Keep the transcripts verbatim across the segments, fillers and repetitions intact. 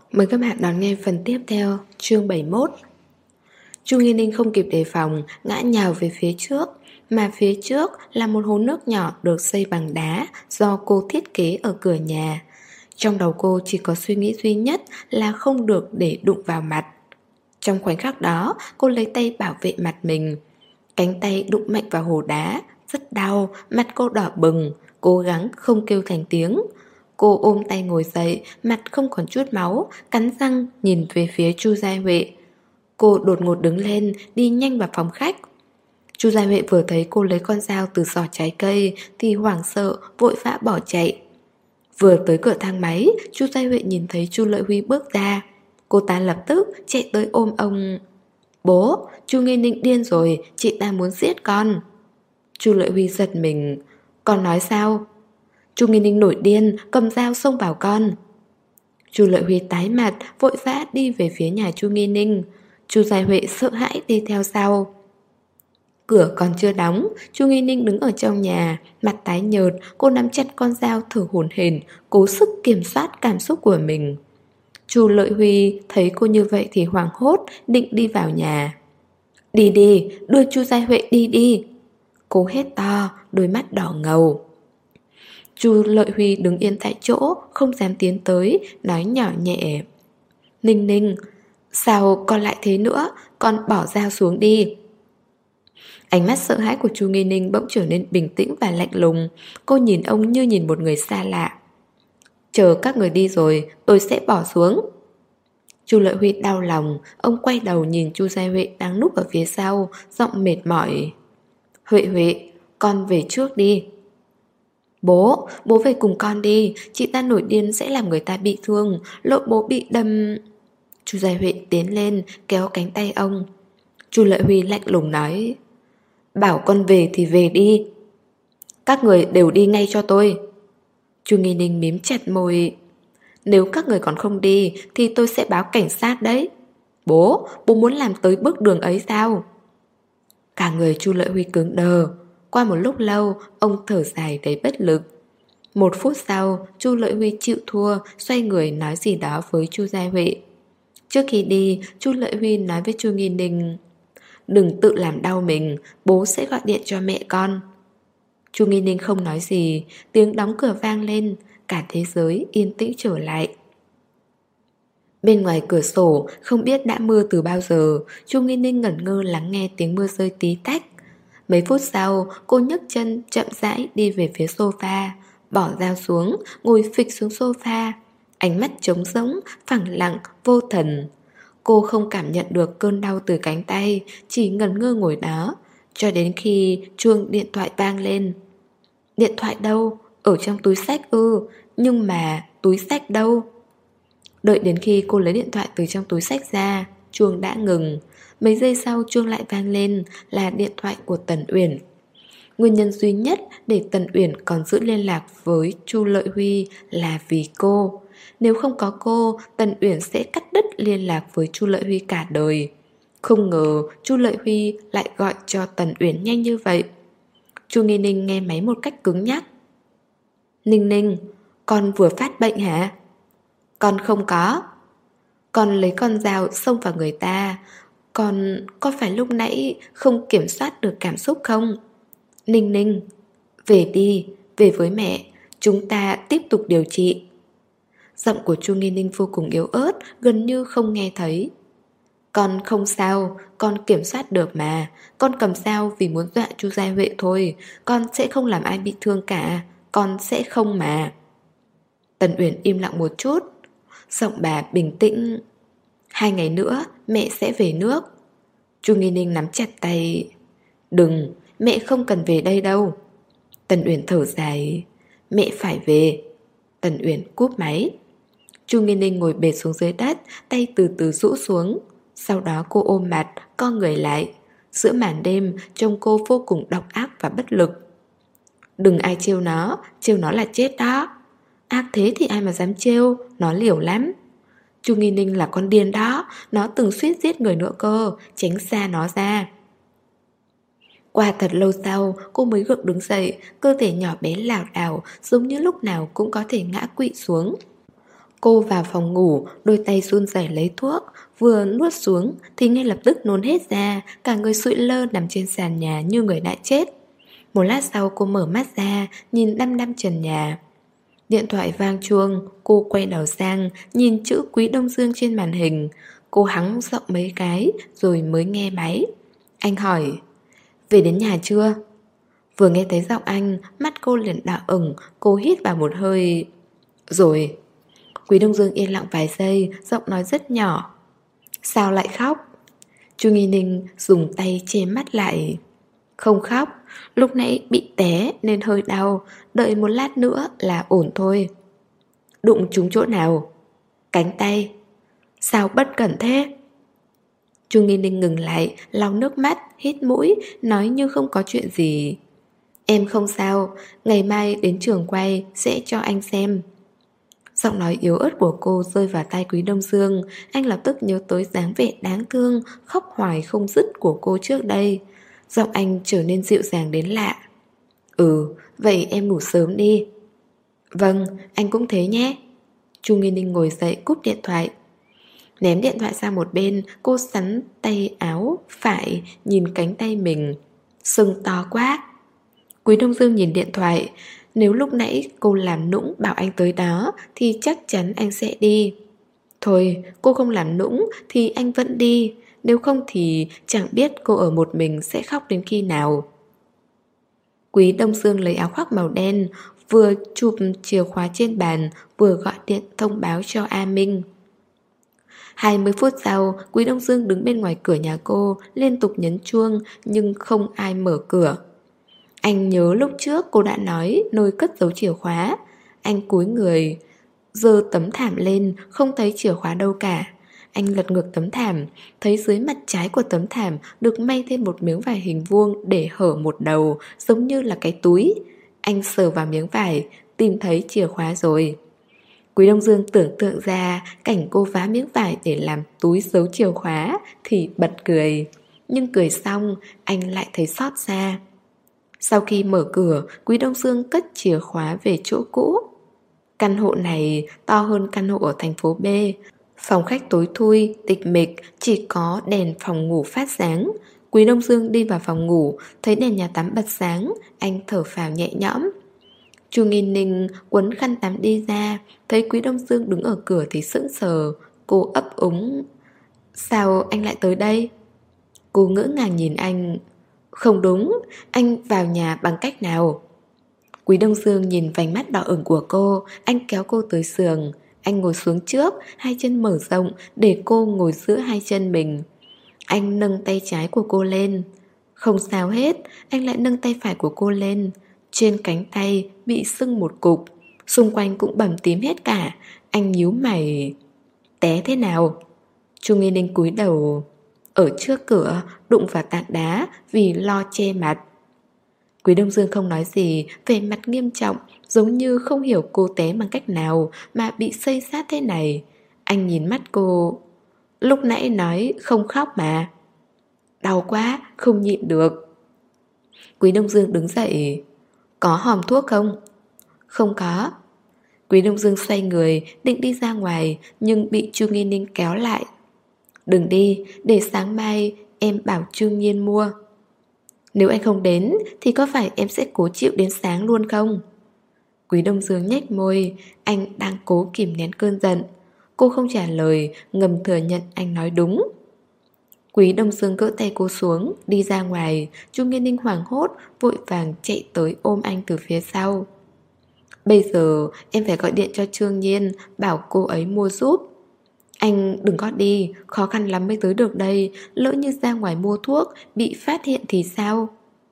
Mời các bạn đón nghe phần tiếp theo, chương bảy mươi mốt. Chu Nghi Ninh không kịp đề phòng, ngã nhào về phía trước. Mà phía trước là một hồ nước nhỏ được xây bằng đá do cô thiết kế ở cửa nhà. Trong đầu cô chỉ có suy nghĩ duy nhất là không được để đụng vào mặt. Trong khoảnh khắc đó, cô lấy tay bảo vệ mặt mình. Cánh tay đụng mạnh vào hồ đá, rất đau, mặt cô đỏ bừng, cố gắng không kêu thành tiếng. Cô ôm tay ngồi dậy, mặt không còn chút máu, cắn răng nhìn về phía Chu Gia Huệ. Cô đột ngột đứng lên, đi nhanh vào phòng khách. Chu Gia Huệ vừa thấy cô lấy con dao từ giỏ trái cây thì hoảng sợ, vội vã bỏ chạy. Vừa tới cửa thang máy, Chu Gia Huệ nhìn thấy Chu Lợi Huy bước ra. Cô ta lập tức chạy tới ôm ông. Bố, Chu Nghi Ninh điên rồi, chị ta muốn giết con. Chu Lợi Huy giật mình. Con nói sao? Chu Nghi Ninh nổi điên, cầm dao xông vào con. Chu Lợi Huy tái mặt, vội vã đi về phía nhà Chu Nghi Ninh. Chu Gia Huệ sợ hãi đi theo sau. Cửa còn chưa đóng, Chu Nghi Ninh đứng ở trong nhà, mặt tái nhợt, cô nắm chặt con dao thở hổn hển, cố sức kiểm soát cảm xúc của mình. Chu Lợi Huy thấy cô như vậy thì hoảng hốt, định đi vào nhà. Đi đi, đưa Chu Gia Huệ đi đi. Cô hét to, đôi mắt đỏ ngầu. Chu Lợi Huy đứng yên tại chỗ, không dám tiến tới, nói nhỏ nhẹ. Ninh Ninh, sao con lại thế nữa, con bỏ dao xuống đi. Ánh mắt sợ hãi của Chu Nghi Ninh bỗng trở nên bình tĩnh và lạnh lùng. Cô nhìn ông như nhìn một người xa lạ. Chờ các người đi rồi, tôi sẽ bỏ xuống. Chu Lợi Huy đau lòng, ông quay đầu nhìn Chu Gia Huệ đang núp ở phía sau, giọng mệt mỏi. Huệ Huệ, con về trước đi. Bố, bố về cùng con đi, chị ta nổi điên sẽ làm người ta bị thương, lỡ bố bị đâm. Chu Gia Huệ tiến lên, kéo cánh tay ông. Chu Lợi Huy lạnh lùng nói. Bảo con về thì về đi. Các người đều đi ngay cho tôi. Chu Nghi Ninh mím chặt môi. Nếu các người còn không đi thì tôi sẽ báo cảnh sát đấy. Bố, bố muốn làm tới bước đường ấy sao? Cả người Chu Lợi Huy cứng đờ. Qua một lúc lâu, ông thở dài đầy bất lực. Một phút sau, Chu Lợi Huy chịu thua, xoay người nói gì đó với Chu Gia Huệ. Trước khi đi, Chu Lợi Huy nói với Chu Nghi Ninh. Đừng tự làm đau mình, bố sẽ gọi điện cho mẹ con. Chu Nghi Ninh không nói gì, tiếng đóng cửa vang lên, cả thế giới yên tĩnh trở lại. Bên ngoài cửa sổ, không biết đã mưa từ bao giờ, Chu Nghi Ninh ngẩn ngơ lắng nghe tiếng mưa rơi tí tách. Mấy phút sau, cô nhấc chân chậm rãi đi về phía sofa, bỏ dao xuống, ngồi phịch xuống sofa. Ánh mắt trống rỗng, phẳng lặng, vô thần. Cô không cảm nhận được cơn đau từ cánh tay, chỉ ngẩn ngơ ngồi đó, cho đến khi chuông điện thoại vang lên. Điện thoại đâu? Ở trong túi xách ư? Nhưng mà túi xách đâu? Đợi đến khi cô lấy điện thoại từ trong túi xách ra, chuông đã ngừng. Mấy giây sau chuông lại vang lên, là điện thoại của Tần Uyển. Nguyên nhân duy nhất để Tần Uyển còn giữ liên lạc với Chu Lợi Huy là vì cô. Nếu không có cô, Tần Uyển sẽ cắt đứt liên lạc với Chu Lợi Huy cả đời. Không ngờ Chu Lợi Huy lại gọi cho Tần Uyển nhanh như vậy. Chu Nghi Ninh nghe máy một cách cứng nhắc. Ninh Ninh, con vừa phát bệnh hả? Con không có. Con lấy con dao xông vào người ta. Con, có phải lúc nãy không kiểm soát được cảm xúc không? Ninh Ninh, về đi, về với mẹ, chúng ta tiếp tục điều trị. Giọng của Chu Nghi Ninh vô cùng yếu ớt, gần như không nghe thấy. Con không sao, con kiểm soát được mà. Con cầm dao vì muốn dọa Chu Gia Huệ thôi. Con sẽ không làm ai bị thương cả. Con sẽ không mà. Tần Uyển im lặng một chút. Giọng bà bình tĩnh. Hai ngày nữa mẹ sẽ về nước. Chu Nghi Ninh nắm chặt tay. Đừng, mẹ không cần về đây đâu. Tần Uyển thở dài. Mẹ phải về. Tần Uyển cúp máy. Chu Nghi Ninh ngồi bệt xuống dưới đất, tay từ từ rũ xuống. Sau đó cô ôm mặt, co người lại. Giữa màn đêm, trông cô vô cùng độc ác và bất lực. Đừng ai trêu nó, trêu nó là chết đó. Ác thế thì ai mà dám trêu, nó liều lắm. Chu Nghi Ninh là con điên đó, nó từng suýt giết người nữa cơ, tránh xa nó ra. Qua thật lâu sau, cô mới gượng đứng dậy, cơ thể nhỏ bé lảo đảo, giống như lúc nào cũng có thể ngã quỵ xuống. Cô vào phòng ngủ, đôi tay run rẩy lấy thuốc, vừa nuốt xuống thì ngay lập tức nôn hết ra, cả người sụi lơ nằm trên sàn nhà như người đã chết. Một lát sau cô mở mắt ra, nhìn đăm đăm trần nhà. Điện thoại vang chuông, cô quay đầu sang, nhìn chữ Quý Đông Dương trên màn hình. Cô hắng giọng mấy cái rồi mới nghe máy. Anh hỏi, về đến nhà chưa? Vừa nghe thấy giọng anh, mắt cô liền đỏ ửng, cô hít vào một hơi. Rồi. Quý Đông Dương yên lặng vài giây, giọng nói rất nhỏ. Sao lại khóc? Chu Nghi Ninh dùng tay che mắt lại. Không khóc, lúc nãy bị té nên hơi đau, đợi một lát nữa là ổn thôi. Đụng trúng chỗ nào? Cánh tay. Sao bất cẩn thế? Chu Nghi Ninh ngừng lại, lau nước mắt, hít mũi, nói như không có chuyện gì. Em không sao, ngày mai đến trường quay sẽ cho anh xem. Giọng nói yếu ớt của cô rơi vào tai Quý Đông Dương. Anh lập tức nhớ tới dáng vẻ đáng thương, khóc hoài không dứt của cô trước đây. Giọng anh trở nên dịu dàng đến lạ. Ừ, vậy em ngủ sớm đi. Vâng, anh cũng thế nhé. Chu Nghi Ninh ngồi dậy cúp điện thoại. Ném điện thoại sang một bên, cô sắn tay áo phải nhìn cánh tay mình. Sưng to quá. Quý Đông Dương nhìn điện thoại. Nếu lúc nãy cô làm nũng bảo anh tới đó thì chắc chắn anh sẽ đi. Thôi, cô không làm nũng thì anh vẫn đi. Nếu không thì chẳng biết cô ở một mình sẽ khóc đến khi nào. Quý Đông Dương lấy áo khoác màu đen, vừa chụp chìa khóa trên bàn, vừa gọi điện thông báo cho A Minh. Hai mươi phút sau, Quý Đông Dương đứng bên ngoài cửa nhà cô, liên tục nhấn chuông nhưng không ai mở cửa. Anh nhớ lúc trước cô đã nói nơi cất giấu chìa khóa. Anh cúi người, giơ tấm thảm lên, không thấy chìa khóa đâu cả. Anh lật ngược tấm thảm, thấy dưới mặt trái của tấm thảm được may thêm một miếng vải hình vuông để hở một đầu, giống như là cái túi. Anh sờ vào miếng vải, tìm thấy chìa khóa rồi. Quý Đông Dương tưởng tượng ra cảnh cô vá miếng vải để làm túi giấu chìa khóa thì bật cười. Nhưng cười xong, anh lại thấy xót xa. Sau khi mở cửa, Quý Đông Dương cất chìa khóa về chỗ cũ. Căn hộ này to hơn căn hộ ở thành phố B. Phòng khách tối thui, tịch mịch, chỉ có đèn phòng ngủ phát sáng. Quý Đông Dương đi vào phòng ngủ, thấy đèn nhà tắm bật sáng, anh thở phào nhẹ nhõm. Chu Nghi Ninh quấn khăn tắm đi ra, thấy Quý Đông Dương đứng ở cửa thì sững sờ. Cô ấp úng. Sao anh lại tới đây? Cô ngỡ ngàng nhìn anh. Không đúng, anh vào nhà bằng cách nào? Quý Đông Dương nhìn vành mắt đỏ ửng của cô, anh kéo cô tới giường. Anh ngồi xuống trước, hai chân mở rộng để cô ngồi giữa hai chân mình. Anh nâng tay trái của cô lên. Không sao hết, anh lại nâng tay phải của cô lên. Trên cánh tay bị sưng một cục, xung quanh cũng bầm tím hết cả. Anh nhíu mày. Té thế nào? Chu Nghi Ninh cúi đầu. Ở trước cửa đụng vào tảng đá vì lo che mặt. Quý Đông Dương không nói gì, vẻ mặt nghiêm trọng, giống như không hiểu cô té bằng cách nào mà bị xây sát thế này. Anh nhìn mắt cô. Lúc nãy nói không khóc mà. Đau quá, không nhịn được. Quý Đông Dương đứng dậy. Có hòm thuốc không? Không có. Quý Đông Dương xoay người định đi ra ngoài, nhưng bị Chu Nghi Ninh kéo lại. Đừng đi, để sáng mai em bảo Trương Nhiên mua. Nếu anh không đến thì có phải em sẽ cố chịu đến sáng luôn không? Quý Đông Dương nhếch môi, anh đang cố kìm nén cơn giận. Cô không trả lời, ngầm thừa nhận anh nói đúng. Quý Đông Dương gỡ tay cô xuống, đi ra ngoài. Chu Nghiên Ninh hoảng hốt, vội vàng chạy tới ôm anh từ phía sau. Bây giờ em phải gọi điện cho Trương Nhiên, bảo cô ấy mua giúp. Anh đừng có đi, khó khăn lắm mới tới được đây. Lỡ như ra ngoài mua thuốc bị phát hiện thì sao?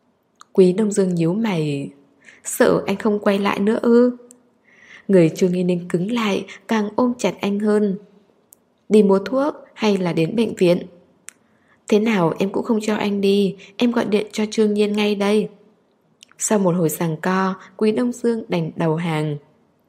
Quý Đông Dương nhíu mày. Sợ anh không quay lại nữa ư? Người Chu Nghiên Ninh cứng lại, càng ôm chặt anh hơn. Đi mua thuốc hay là đến bệnh viện? Thế nào em cũng không cho anh đi, em gọi điện cho Trương Nhiên ngay đây. Sau một hồi giằng co, Quý Đông Dương đành đầu hàng.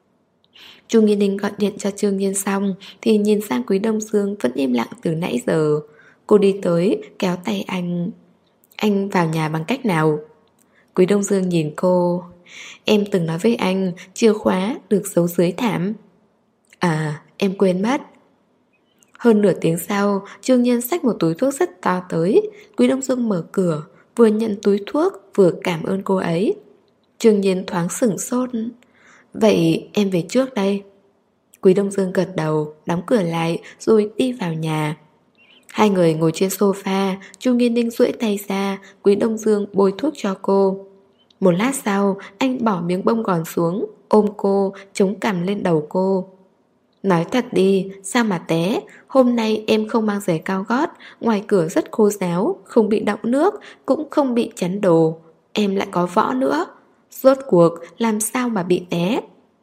Chu Nghiên Ninh gọi điện cho Trương Nhiên xong thì nhìn sang Quý Đông Dương vẫn im lặng từ nãy giờ. Cô đi tới, kéo tay anh. Anh vào nhà bằng cách nào? Quý Đông Dương nhìn cô. Em từng nói với anh chìa khóa được giấu dưới thảm. À, em quên mất. Hơn nửa tiếng sau, Trương Nhiên xách một túi thuốc rất to tới. Quý Đông Dương mở cửa, vừa nhận túi thuốc vừa cảm ơn cô ấy. Trương Nhiên thoáng sửng sốt. Vậy em về trước đây. Quý Đông Dương gật đầu, đóng cửa lại rồi đi vào nhà. Hai người ngồi trên sofa, Chu Nghiên Ninh duỗi tay ra, Quý Đông Dương bôi thuốc cho cô. Một lát sau, anh bỏ miếng bông gòn xuống, ôm cô, chống cằm lên đầu cô. Nói thật đi, sao mà té? Hôm nay em không mang giày cao gót, ngoài cửa rất khô ráo, không bị đọng nước, cũng không bị chắn đồ. Em lại có võ nữa. Rốt cuộc làm sao mà bị té?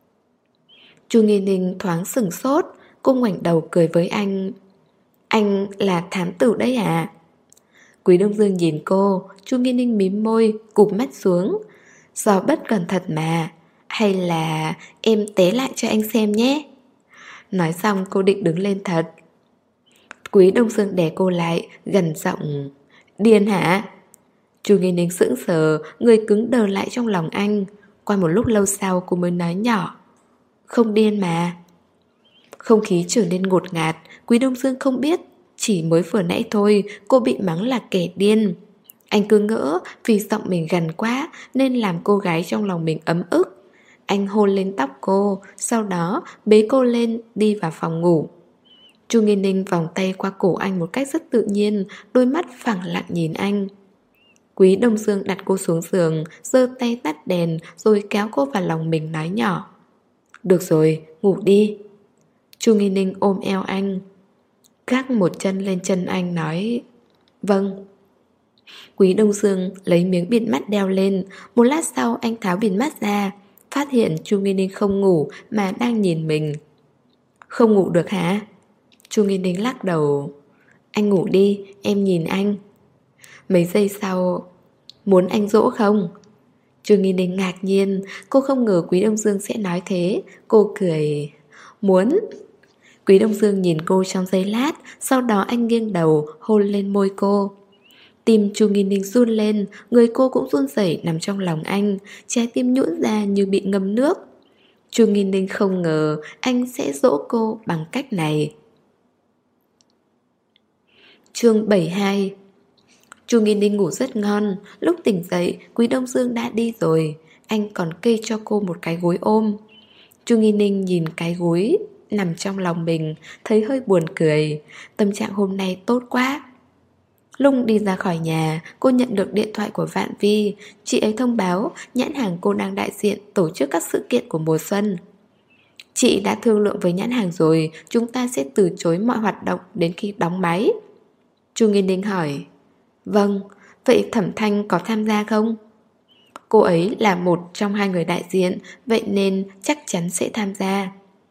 Chu Nghiên Ninh thoáng sửng sốt, cô ngoảnh đầu cười với anh. Anh là thám tử đấy à? Quý Đông Dương nhìn cô, Chu Nghiên Ninh mím môi, cụp mắt xuống. Do bất cẩn thật mà. Hay là em té lại cho anh xem nhé. Nói xong cô định đứng lên thật. Quý Đông Dương đè cô lại, gần giọng. Điên hả? Chu Nghiên Ninh sững sờ, người cứng đờ lại trong lòng anh. Qua một lúc lâu sau cô mới nói nhỏ. Không điên mà. Không khí trở nên ngột ngạt. Quý Đông Dương không biết, chỉ mới vừa nãy thôi cô bị mắng là kẻ điên. Anh cứ ngỡ vì giọng mình gần quá nên làm cô gái trong lòng mình ấm ức. Anh hôn lên tóc cô, sau đó bế cô lên đi vào phòng ngủ. Chu Nghiên Ninh vòng tay qua cổ anh một cách rất tự nhiên, đôi mắt phẳng lặng nhìn anh. Quý Đông Dương đặt cô xuống giường, giơ tay tắt đèn rồi kéo cô vào lòng mình nói nhỏ. Được rồi, ngủ đi. Chu Nghiên Ninh ôm eo anh, gác một chân lên chân anh nói. Vâng. Quý Đông Dương lấy miếng bịt mắt đeo lên. Một lát sau anh tháo bịt mắt ra, phát hiện Chu Nghiên Ninh không ngủ mà đang nhìn mình. Không ngủ được hả? Chu Nghiên Ninh lắc đầu. Anh ngủ đi, em nhìn anh. Mấy giây sau. Muốn anh dỗ không? Chu Nghiên Ninh ngạc nhiên, cô không ngờ Quý Đông Dương sẽ nói thế. Cô cười. Muốn. Quý Đông Dương nhìn cô trong giây lát, sau đó anh nghiêng đầu hôn lên môi cô. Tim Chu Nghiên Ninh run lên, người cô cũng run rẩy nằm trong lòng anh, trái tim nhũn ra như bị ngâm nước. Chu Nghiên Ninh không ngờ anh sẽ dỗ cô bằng cách này. Chương bảy mươi hai. Chu Nghiên Ninh ngủ rất ngon. Lúc tỉnh dậy Quý Đông Dương đã đi rồi. Anh còn kê cho cô một cái gối ôm. Chu Nghiên Ninh nhìn cái gối nằm trong lòng mình, thấy hơi buồn cười. Tâm trạng hôm nay tốt quá. Lúc đi ra khỏi nhà, cô nhận được điện thoại của Vạn Vi. Chị ấy thông báo nhãn hàng cô đang đại diện tổ chức các sự kiện của mùa xuân. Chị đã thương lượng với nhãn hàng rồi, chúng ta sẽ từ chối mọi hoạt động đến khi đóng máy. Chu Nghiên Ninh hỏi. Vâng, vậy Thẩm Thanh có tham gia không? Cô ấy là một trong hai người đại diện, vậy nên chắc chắn sẽ tham gia.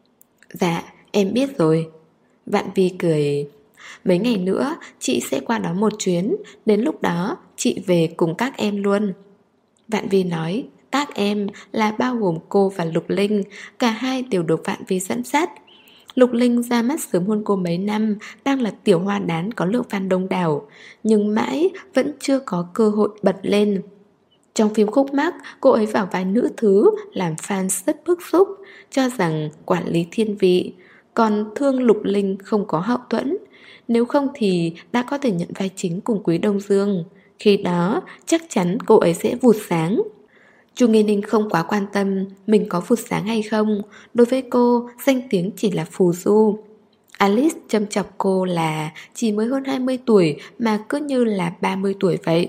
Dạ, em biết rồi. Vạn Vi cười. Mấy ngày nữa chị sẽ qua đó một chuyến, đến lúc đó chị về cùng các em luôn. Vạn Vi nói. Các em là bao gồm cô và Lục Linh, cả hai đều được Vạn Vi dẫn dắt. Lục Linh ra mắt sớm hơn cô mấy năm, đang là tiểu hoa đán có lượng fan đông đảo, nhưng mãi vẫn chưa có cơ hội bật lên. Trong phim Khúc Mắc, cô ấy vào vai nữ thứ, làm fans rất bức xúc, cho rằng quản lý thiên vị, còn thương Lục Linh không có hậu thuẫn. Nếu không thì đã có thể nhận vai chính cùng Quý Đông Dương. Khi đó chắc chắn cô ấy sẽ vụt sáng. Chu Nghiên Ninh không quá quan tâm mình có vụt sáng hay không. Đối với cô, danh tiếng chỉ là phù du. Alice châm chọc cô là chỉ mới hơn hai mươi tuổi mà cứ như là ba mươi tuổi vậy.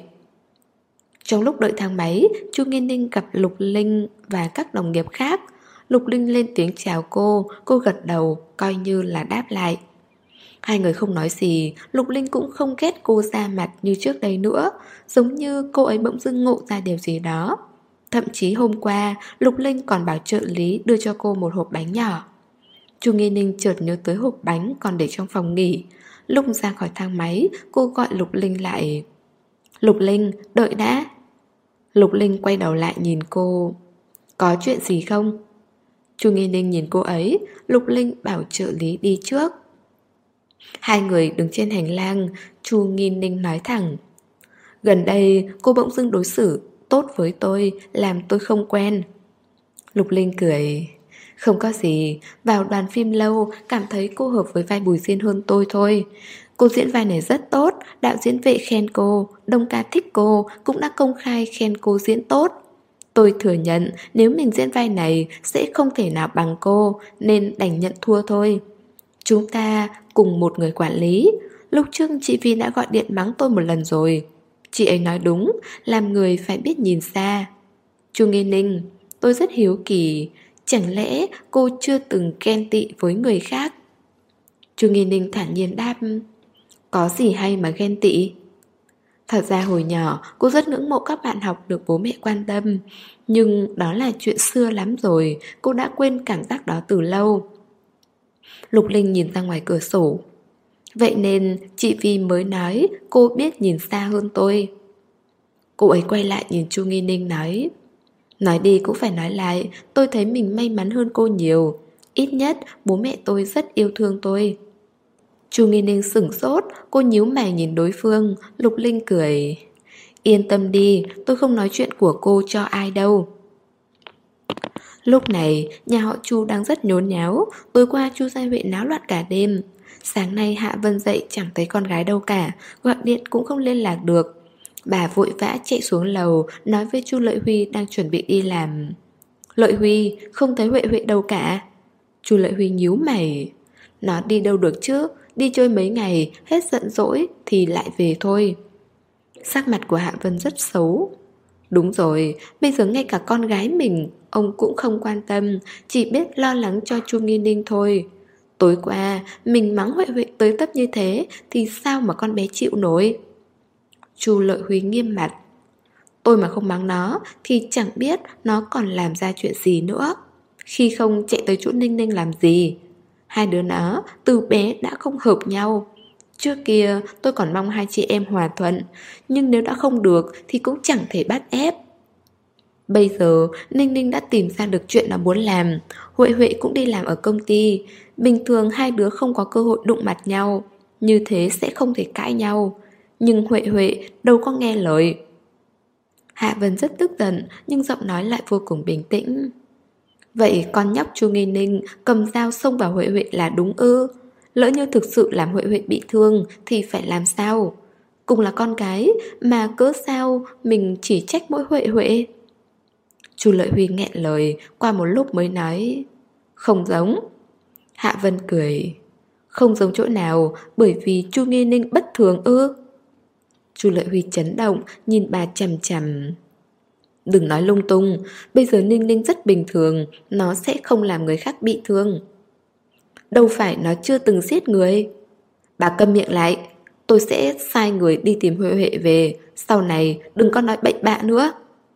Trong lúc đợi thang máy, Chu Nghiên Ninh gặp Lục Linh và các đồng nghiệp khác. Lục Linh lên tiếng chào cô, cô gật đầu, coi như là đáp lại. Hai người không nói gì, Lục Linh cũng không ghét cô ra mặt như trước đây nữa, giống như cô ấy bỗng dưng ngộ ra điều gì đó. Thậm chí hôm qua, Lục Linh còn bảo trợ lý đưa cho cô một hộp bánh nhỏ. Chu Nghiên Ninh chợt nhớ tới hộp bánh còn để trong phòng nghỉ. Lúc ra khỏi thang máy, cô gọi Lục Linh lại. Lục Linh, đợi đã. Lục Linh quay đầu lại nhìn cô. Có chuyện gì không? Chu Nghiên Ninh nhìn cô ấy. Lục Linh bảo trợ lý đi trước. Hai người đứng trên hành lang. Chu Nghiên Ninh nói thẳng. Gần đây cô bỗng dưng đối xử tốt với tôi, làm tôi không quen. Lục Linh cười. Không có gì, vào đoàn phim lâu cảm thấy cô hợp với vai Bùi Diên hơn tôi thôi. Cô diễn vai này rất tốt, đạo diễn Vệ khen cô, đông ca thích cô, cũng đã công khai khen cô diễn tốt. Tôi thừa nhận nếu mình diễn vai này sẽ không thể nào bằng cô, nên đành nhận thua thôi. Chúng ta cùng một người quản lý. Lúc trước chị Vi đã gọi điện mắng tôi một lần rồi. Chị ấy nói đúng, làm người phải biết nhìn xa. Chu Nghi Ninh, tôi rất hiếu kỳ, chẳng lẽ cô chưa từng ghen tị với người khác? Chu Nghi Ninh thản nhiên đáp, có gì hay mà ghen tị? Thật ra hồi nhỏ cô rất ngưỡng mộ các bạn học được bố mẹ quan tâm. Nhưng đó là chuyện xưa lắm rồi, cô đã quên cảm giác đó từ lâu. Lục Linh nhìn ra ngoài cửa sổ. Vậy nên chị Vi mới nói cô biết nhìn xa hơn tôi. Cô ấy quay lại nhìn Chu Nghi Ninh nói, nói đi cũng phải nói lại, tôi thấy mình may mắn hơn cô nhiều. Ít nhất bố mẹ tôi rất yêu thương tôi. Chu Nghi Ninh sửng sốt, cô nhíu mày nhìn đối phương. Lục Linh cười, yên tâm đi, tôi không nói chuyện của cô cho ai đâu. Lúc này nhà họ Chu đang rất nhốn nháo. Tối qua Chu Gia Huệ náo loạn cả đêm. Sáng nay Hạ Vân dậy chẳng thấy con gái đâu cả, gọi điện cũng không liên lạc được. Bà vội vã chạy xuống lầu, nói với Chu Lợi Huy đang chuẩn bị đi làm. Lợi Huy, không thấy Huệ Huệ đâu cả. Chu Lợi Huy nhíu mày. Nó đi đâu được chứ, đi chơi mấy ngày, hết giận dỗi thì lại về thôi. Sắc mặt của Hạ Vân rất xấu. Đúng rồi, bây giờ ngay cả con gái mình ông cũng không quan tâm, chỉ biết lo lắng cho Chu Nghi Ninh thôi. Tối qua mình mắng Huệ Huệ tới tấp như thế thì sao mà con bé chịu nổi? Chu Lợi Huy nghiêm mặt. Tôi mà không mắng nó thì chẳng biết nó còn làm ra chuyện gì nữa. Khi không chạy tới chỗ Ninh Ninh làm gì? Hai đứa nó từ bé đã không hợp nhau. Trước kia tôi còn mong hai chị em hòa thuận, nhưng nếu đã không được thì cũng chẳng thể bắt ép. Bây giờ Ninh Ninh đã tìm ra được chuyện nó muốn làm. Huệ Huệ cũng đi làm ở công ty. Bình thường hai đứa không có cơ hội đụng mặt nhau, như thế sẽ không thể cãi nhau. Nhưng Huệ Huệ đâu có nghe lời. Hạ Vân rất tức giận, nhưng giọng nói lại vô cùng bình tĩnh. Vậy con nhóc Chu Nghi Ninh cầm dao xông vào Huệ Huệ là đúng ư? Lỡ như thực sự làm Huệ Huệ bị thương thì phải làm sao? Cùng là con cái mà cớ sao mình chỉ trách mỗi Huệ Huệ? Chu Lợi Huy nghẹn lời, qua một lúc mới nói, không giống. Hạ Vân cười, không giống chỗ nào, bởi vì Chu Nghi Ninh bất thường ư? Chu Lợi Huy chấn động, nhìn bà chằm chằm. Đừng nói lung tung, bây giờ Ninh Ninh rất bình thường, nó sẽ không làm người khác bị thương. Đâu phải nó chưa từng giết người. Bà câm miệng lại, tôi sẽ sai người đi tìm Huệ Huệ về, sau này đừng có nói bậy bạ nữa.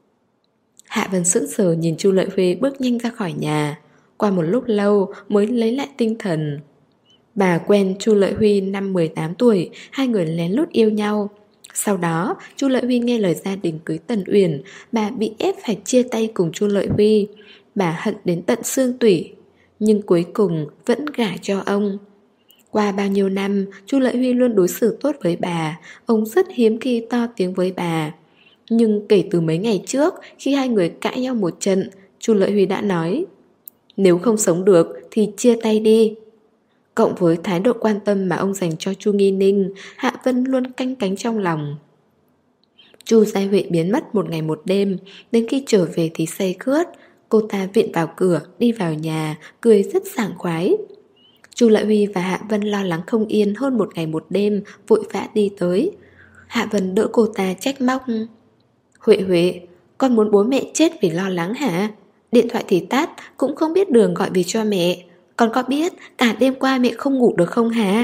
Hạ Vân sững sờ nhìn Chu Lợi Huy bước nhanh ra khỏi nhà. Qua một lúc lâu mới lấy lại tinh thần. Bà quen Chu Lợi Huy năm mười tám tuổi, hai người lén lút yêu nhau. Sau đó Chu Lợi Huy nghe lời gia đình cưới Tần Uyển, bà bị ép phải chia tay cùng Chu Lợi Huy. Bà hận đến tận xương tủy, nhưng cuối cùng vẫn gả cho ông. Qua bao nhiêu năm, Chu Lợi Huy luôn đối xử tốt với bà, ông rất hiếm khi to tiếng với bà. Nhưng kể từ mấy ngày trước, khi hai người cãi nhau một trận, Chu Lợi Huy đã nói, nếu không sống được thì chia tay đi. Cộng với thái độ quan tâm mà ông dành cho Chu Nghi Ninh, Hạ Vân luôn canh cánh trong lòng. Chu Gia Huệ biến mất một ngày một đêm, đến khi trở về thì say khướt. Cô ta viện vào cửa, đi vào nhà, cười rất sảng khoái. Chu Lợi Huy và Hạ Vân lo lắng không yên hơn một ngày một đêm, vội vã đi tới. Hạ Vân đỡ cô ta trách móc. Huệ Huệ, con muốn bố mẹ chết vì lo lắng hả? Điện thoại thì tắt, cũng không biết đường gọi về cho mẹ. Con có biết cả đêm qua mẹ không ngủ được không hả?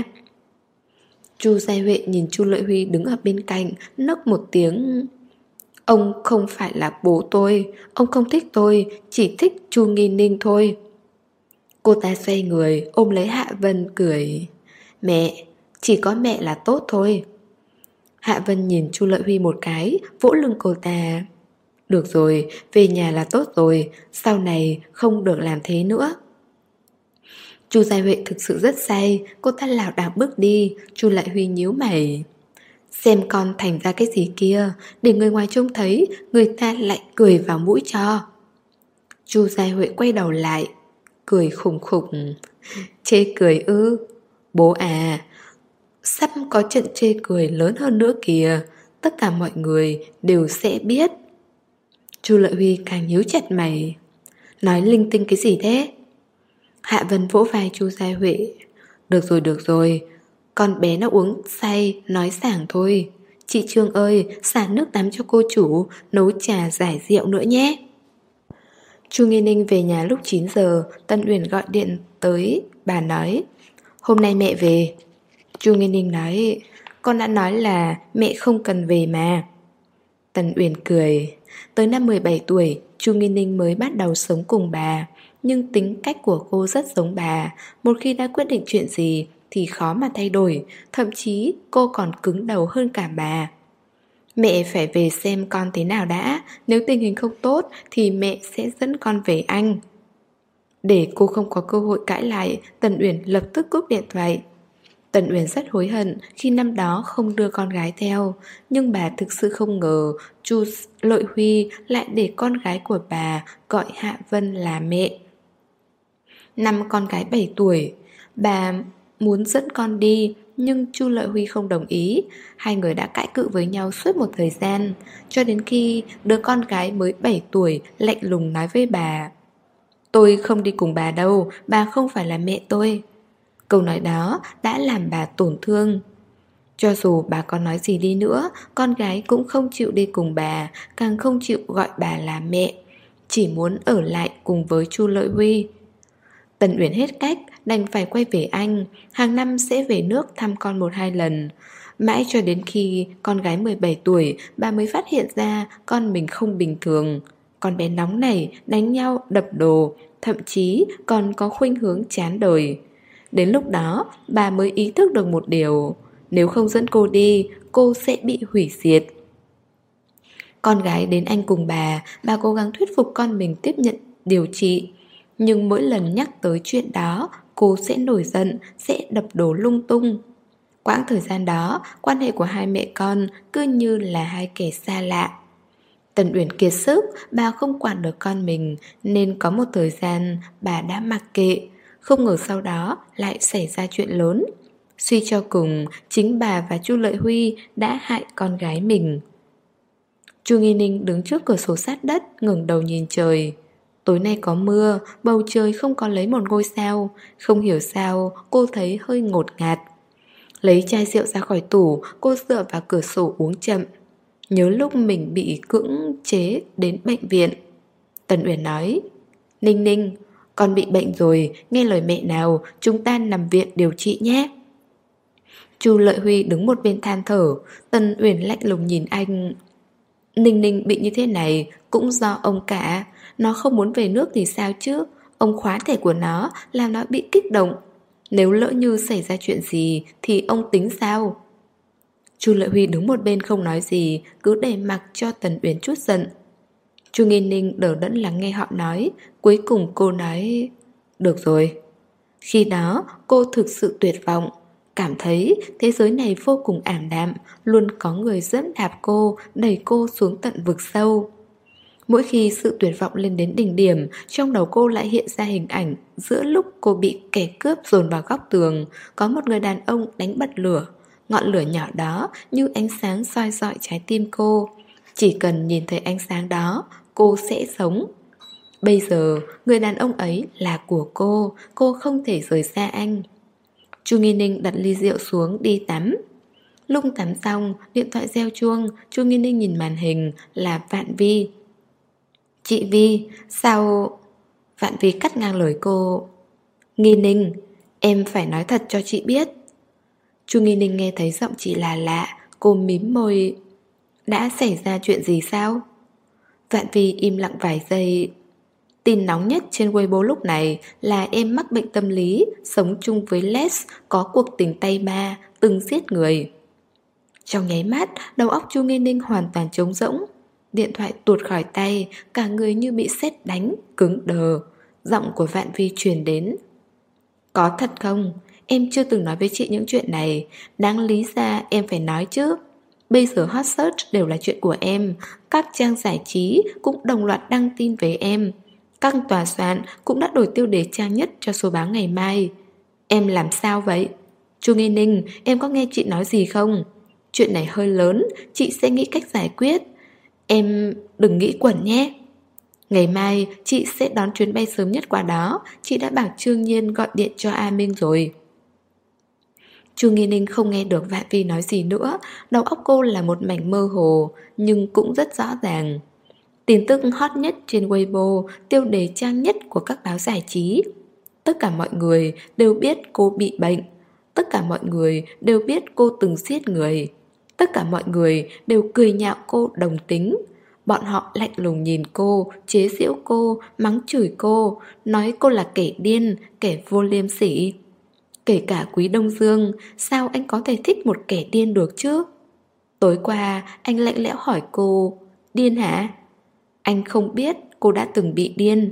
Chu Gia Huệ nhìn Chu Lợi Huy đứng ở bên cạnh, nấc một tiếng. Ông không phải là bố tôi, ông không thích tôi, chỉ thích Chu Nghi Ninh thôi. Cô ta xoay người, ôm lấy Hạ Vân cười. Mẹ, chỉ có mẹ là tốt thôi. Hạ Vân nhìn Chu Lợi Huy một cái, vỗ lưng cô ta. Được rồi, về nhà là tốt rồi, sau này không được làm thế nữa. Chu Gia Huệ thực sự rất say, cô ta lảo đảo bước đi. Chu Lợi Huy nhíu mày. Xem con thành ra cái gì kia, để người ngoài trông thấy, người ta lại cười vào mũi cho. Chu Gia Huệ quay đầu lại. cười khủng khục. Chê cười ư? Bố à, sắp có trận chê cười lớn hơn nữa kìa. Tất cả mọi người đều sẽ biết. Chu Lợi Huy càng nhíu chặt mày. Nói linh tinh cái gì thế? Hạ Vân vỗ vai Chu Gia Huệ. Được rồi, được rồi, con bé nó uống say, nói sảng thôi. Chị Trương ơi, xả nước tắm cho cô chủ, nấu trà giải rượu nữa nhé. Chu Nghi Ninh về nhà lúc chín giờ, Tân Uyển gọi điện tới, bà nói hôm nay mẹ về. Chu Nghi Ninh nói con đã nói là mẹ không cần về mà. Tân Uyển cười. Tới năm mười bảy tuổi, Chu Nghi Ninh mới bắt đầu sống cùng bà. Nhưng tính cách của cô rất giống bà. Một khi đã quyết định chuyện gì thì khó mà thay đổi. Thậm chí cô còn cứng đầu hơn cả bà. Mẹ phải về xem con thế nào đã. Nếu tình hình không tốt thì mẹ sẽ dẫn con về Anh. Để cô không có cơ hội cãi lại, Tần Uyển lập tức cúp điện thoại. Tần Uyển rất hối hận khi năm đó không đưa con gái theo. Nhưng bà thực sự không ngờ Chu Lợi Huy lại để con gái của bà gọi Hạ Vân là mẹ. Năm con gái bảy tuổi, bà muốn dẫn con đi, nhưng Chu Lợi Huy không đồng ý. Hai người đã cãi cự với nhau suốt một thời gian, cho đến khi đứa con gái mới bảy tuổi lạnh lùng nói với bà: Tôi không đi cùng bà đâu, bà không phải là mẹ tôi. Câu nói đó đã làm bà tổn thương. Cho dù bà có nói gì đi nữa, con gái cũng không chịu đi cùng bà, càng không chịu gọi bà là mẹ, chỉ muốn ở lại cùng với Chu Lợi Huy. Tần Uyển hết cách, đành phải quay về Anh. Hàng năm sẽ về nước thăm con một hai lần. Mãi cho đến khi con gái mười bảy tuổi, bà mới phát hiện ra con mình không bình thường. Con bé nóng nảy, đánh nhau, đập đồ, thậm chí còn có khuynh hướng chán đời. Đến lúc đó, bà mới ý thức được một điều: nếu không dẫn cô đi, cô sẽ bị hủy diệt. Con gái đến Anh cùng bà, bà cố gắng thuyết phục con mình tiếp nhận điều trị. Nhưng mỗi lần nhắc tới chuyện đó, cô sẽ nổi giận, sẽ đập đổ lung tung. Quãng thời gian đó, quan hệ của hai mẹ con cứ như là hai kẻ xa lạ. Tần Uyển kiệt sức, bà không quản được con mình, nên có một thời gian bà đã mặc kệ. Không ngờ sau đó lại xảy ra chuyện lớn. Suy cho cùng, chính bà và Chu Lợi Huy đã hại con gái mình. Chu Nghi Ninh đứng trước cửa sổ sát đất, ngẩng đầu nhìn trời. Tối nay có mưa, bầu trời không có lấy một ngôi sao. Không hiểu sao, cô thấy hơi ngột ngạt. Lấy chai rượu ra khỏi tủ, cô dựa vào cửa sổ uống chậm. Nhớ lúc mình bị cưỡng chế đến bệnh viện. Tần Uyển nói: Ninh Ninh, con bị bệnh rồi, nghe lời mẹ nào, chúng ta nằm viện điều trị nhé. Chu Lợi Huy đứng một bên than thở. Tần Uyển lạnh lùng nhìn anh. Ninh Ninh bị như thế này cũng do ông cả. Nó không muốn về nước thì sao chứ? Ông khóa thẻ của nó, làm nó bị kích động. Nếu lỡ như xảy ra chuyện gì thì ông tính sao? Chu Lợi Huy đứng một bên không nói gì, cứ để mặc cho Tần Uyển chút giận. Chu Nghi Ninh đờ đẫn lắng nghe họ nói. Cuối cùng cô nói: Được rồi. Khi đó cô thực sự tuyệt vọng, cảm thấy thế giới này vô cùng ảm đạm, luôn có người dẫm đạp cô, đẩy cô xuống tận vực sâu. Mỗi khi sự tuyệt vọng lên đến đỉnh điểm, trong đầu cô lại hiện ra hình ảnh giữa lúc cô bị kẻ cướp dồn vào góc tường, có một người đàn ông đánh bật lửa. Ngọn lửa nhỏ đó như ánh sáng soi rọi trái tim cô. Chỉ cần nhìn thấy ánh sáng đó, cô sẽ sống. Bây giờ, người đàn ông ấy là của cô, cô không thể rời xa anh. Chu Nghi Ninh đặt ly rượu xuống đi tắm. Lúc tắm xong, điện thoại reo chuông. Chu Nghi Ninh nhìn màn hình là Vạn Vi. Chị Vi, sao... Vạn Vi cắt ngang lời cô. Nghi Ninh, em phải nói thật cho chị biết. Chu Nghi Ninh nghe thấy giọng chị là lạ, cô mím môi. Đã xảy ra chuyện gì sao? Vạn Vi im lặng vài giây. Tin nóng nhất trên Weibo lúc này là em mắc bệnh tâm lý, sống chung với Les, có cuộc tình tay ma, từng giết người. Trong nháy mắt, đầu óc Chu Nghi Ninh hoàn toàn trống rỗng. Điện thoại tuột khỏi tay, cả người như bị sét đánh, cứng đờ. Giọng của Vạn Vi truyền đến. Có thật không? Em chưa từng nói với chị những chuyện này. Đáng lý ra em phải nói chứ. Bây giờ hot search đều là chuyện của em. Các trang giải trí cũng đồng loạt đăng tin về em. Các tòa soạn cũng đã đổi tiêu đề trang nhất cho số báo ngày mai. Em làm sao vậy? Chu Nghi Ninh, em có nghe chị nói gì không? Chuyện này hơi lớn, chị sẽ nghĩ cách giải quyết. Em đừng nghĩ quẩn nhé. Ngày mai chị sẽ đón chuyến bay sớm nhất qua đó. Chị đã bảo Trương Nhiên gọi điện cho A Minh rồi. Chu Nghi Ninh không nghe được Vạn Vi nói gì nữa. Đầu óc cô là một mảnh mơ hồ, nhưng cũng rất rõ ràng. Tin tức hot nhất trên Weibo, tiêu đề trang nhất của các báo giải trí. Tất cả mọi người đều biết cô bị bệnh. Tất cả mọi người đều biết cô từng giết người. Tất cả mọi người đều cười nhạo cô đồng tính. Bọn họ lạnh lùng nhìn cô, chế giễu cô, mắng chửi cô, nói cô là kẻ điên, kẻ vô liêm sỉ. Kể cả Quý Đông Dương, sao anh có thể thích một kẻ điên được chứ? Tối qua anh lạnh lẽo hỏi cô, điên hả? Anh không biết cô đã từng bị điên.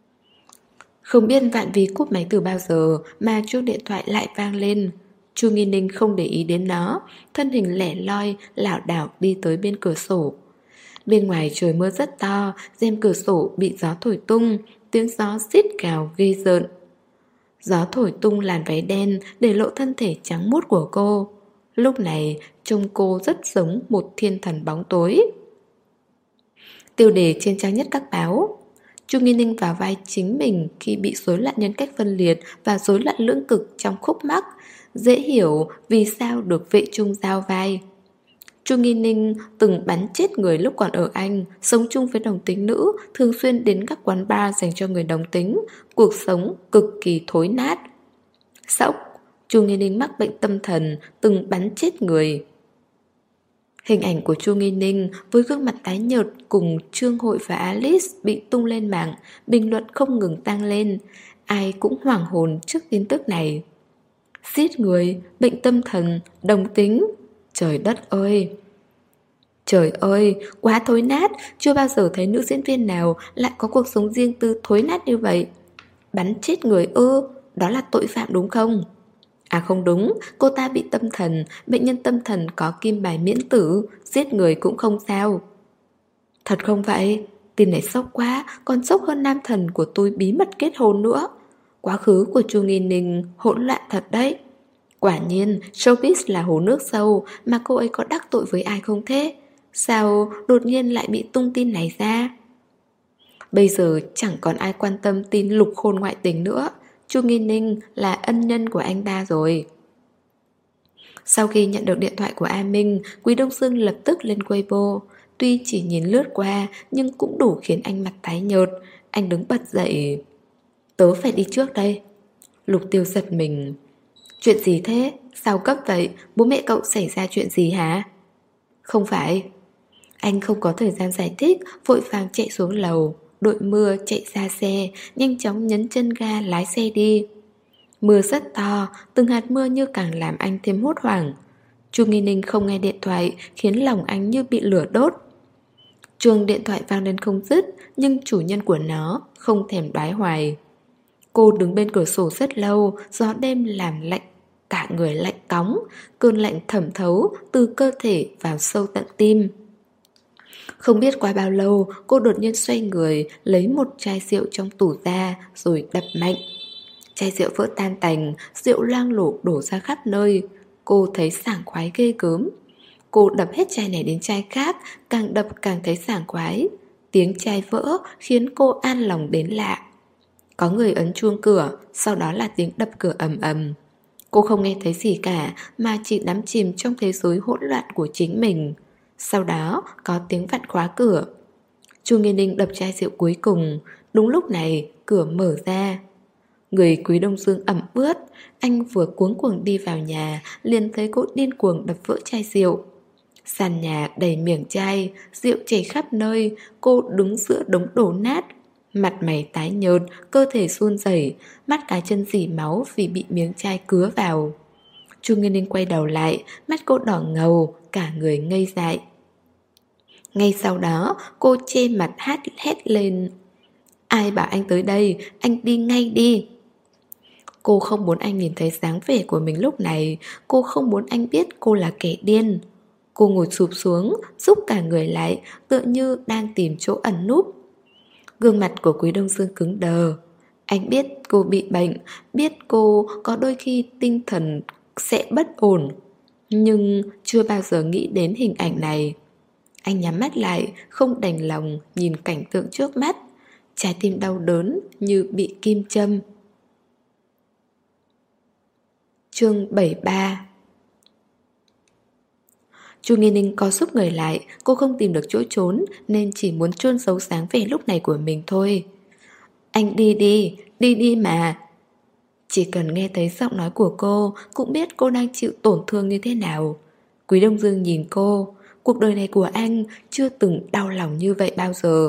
Không biết Vạn Vi cúp máy từ bao giờ mà chuông điện thoại lại vang lên. Chu Nghi Ninh không để ý đến nó, thân hình lẻ loi, lảo đảo đi tới bên cửa sổ. Bên ngoài trời mưa rất to, rèm cửa sổ bị gió thổi tung, tiếng gió rít gào ghê rợn. Gió thổi tung làn váy đen để lộ thân thể trắng muốt của cô. Lúc này trông cô rất giống một thiên thần bóng tối. Tiêu đề trên trang nhất các báo. Chu Nghi Ninh vào vai chính mình khi bị rối loạn nhân cách phân liệt và rối loạn lưỡng cực trong khúc mắc. Dễ hiểu vì sao được Vệ Trung giao vai. Chu Nghi Ninh từng bắn chết người lúc còn ở Anh, sống chung với đồng tính nữ, thường xuyên đến các quán bar dành cho người đồng tính, cuộc sống cực kỳ thối nát. Sốc, Chu Nghi Ninh mắc bệnh tâm thần, từng bắn chết người. Hình ảnh của Chu Nghi Ninh với gương mặt tái nhợt cùng Trương Hội và Alice bị tung lên mạng, bình luận không ngừng tăng lên. Ai cũng hoảng hồn trước tin tức này. Giết người, bệnh tâm thần, đồng tính. Trời đất ơi! Trời ơi, quá thối nát, chưa bao giờ thấy nữ diễn viên nào lại có cuộc sống riêng tư thối nát như vậy. Bắn chết người ư, đó là tội phạm đúng không? À không đúng, cô ta bị tâm thần, bệnh nhân tâm thần có kim bài miễn tử, giết người cũng không sao. Thật không vậy? Tin này sốc quá, còn sốc hơn nam thần của tôi bí mật kết hôn nữa. Quá khứ của Chu Nghi Ninh hỗn loạn thật đấy. Quả nhiên, showbiz là hồ nước sâu, mà cô ấy có đắc tội với ai không thế? Sao đột nhiên lại bị tung tin này ra? Bây giờ chẳng còn ai quan tâm tin Lục Khôn ngoại tình nữa. Chu Nghi Ninh là ân nhân của anh ta rồi. Sau khi nhận được điện thoại của A Minh, Quý Đông Dương lập tức lên Weibo. Tuy chỉ nhìn lướt qua, nhưng cũng đủ khiến anh mặt tái nhợt. Anh đứng bật dậy. Tớ phải đi trước đây. Lục Tiêu giật mình. Chuyện gì thế? Sao cấp vậy? Bố mẹ cậu xảy ra chuyện gì hả? Không phải. Anh không có thời gian giải thích, vội vàng chạy xuống lầu. Đội mưa chạy ra xe, nhanh chóng nhấn chân ga lái xe đi. Mưa rất to, từng hạt mưa như càng làm anh thêm hốt hoảng. Chu Nghi Ninh không nghe điện thoại, khiến lòng anh như bị lửa đốt. Chuông điện thoại vang lên không dứt, nhưng chủ nhân của nó không thèm đoái hoài. Cô đứng bên cửa sổ rất lâu, gió đêm làm lạnh, cả người lạnh cóng, cơn lạnh thẩm thấu từ cơ thể vào sâu tận tim. Không biết qua bao lâu, cô đột nhiên xoay người, lấy một chai rượu trong tủ ra, rồi đập mạnh. Chai rượu vỡ tan tành, rượu loang lổ đổ ra khắp nơi. Cô thấy sảng khoái ghê gớm. Cô đập hết chai này đến chai khác, càng đập càng thấy sảng khoái. Tiếng chai vỡ khiến cô an lòng đến lạ. Có người ấn chuông cửa, sau đó là tiếng đập cửa ầm ầm. Cô không nghe thấy gì cả, mà chỉ đắm chìm trong thế giới hỗn loạn của chính mình. Sau đó có tiếng vặn khóa cửa. Chu Nghi Ninh đập chai rượu cuối cùng. Đúng lúc này cửa mở ra. Người Quý Đông Dương ẩm ướt. Anh vừa cuống cuồng đi vào nhà, liền thấy cô điên cuồng đập vỡ chai rượu. Sàn nhà đầy miệng chai, rượu chảy khắp nơi. Cô đứng giữa đống đổ nát, mặt mày tái nhợt, cơ thể run rẩy, mắt cá chân rỉ máu vì bị miếng chai cứa vào. Chu Nghi Ninh quay đầu lại, mắt cô đỏ ngầu, cả người ngây dại. Ngay sau đó, cô che mặt hát hét lên. Ai bảo anh tới đây, anh đi ngay đi. Cô không muốn anh nhìn thấy dáng vẻ của mình lúc này. Cô không muốn anh biết cô là kẻ điên. Cô ngồi sụp xuống, rúc cả người lại, tựa như đang tìm chỗ ẩn núp. Gương mặt của Quý Đông Dương cứng đờ. Anh biết cô bị bệnh, biết cô có đôi khi tinh thần sẽ bất ổn, nhưng chưa bao giờ nghĩ đến hình ảnh này. Anh nhắm mắt lại, không đành lòng nhìn cảnh tượng trước mắt. Trái tim đau đớn như bị kim châm. Chương bảy mươi ba. Chu Nghi Ninh có giúp người lại, cô không tìm được chỗ trốn nên chỉ muốn chôn giấu dáng vẻ lúc này của mình thôi. Anh đi đi, đi đi mà. Chỉ cần nghe thấy giọng nói của cô cũng biết cô đang chịu tổn thương như thế nào. Quý Đông Dương nhìn cô, cuộc đời này của anh chưa từng đau lòng như vậy bao giờ.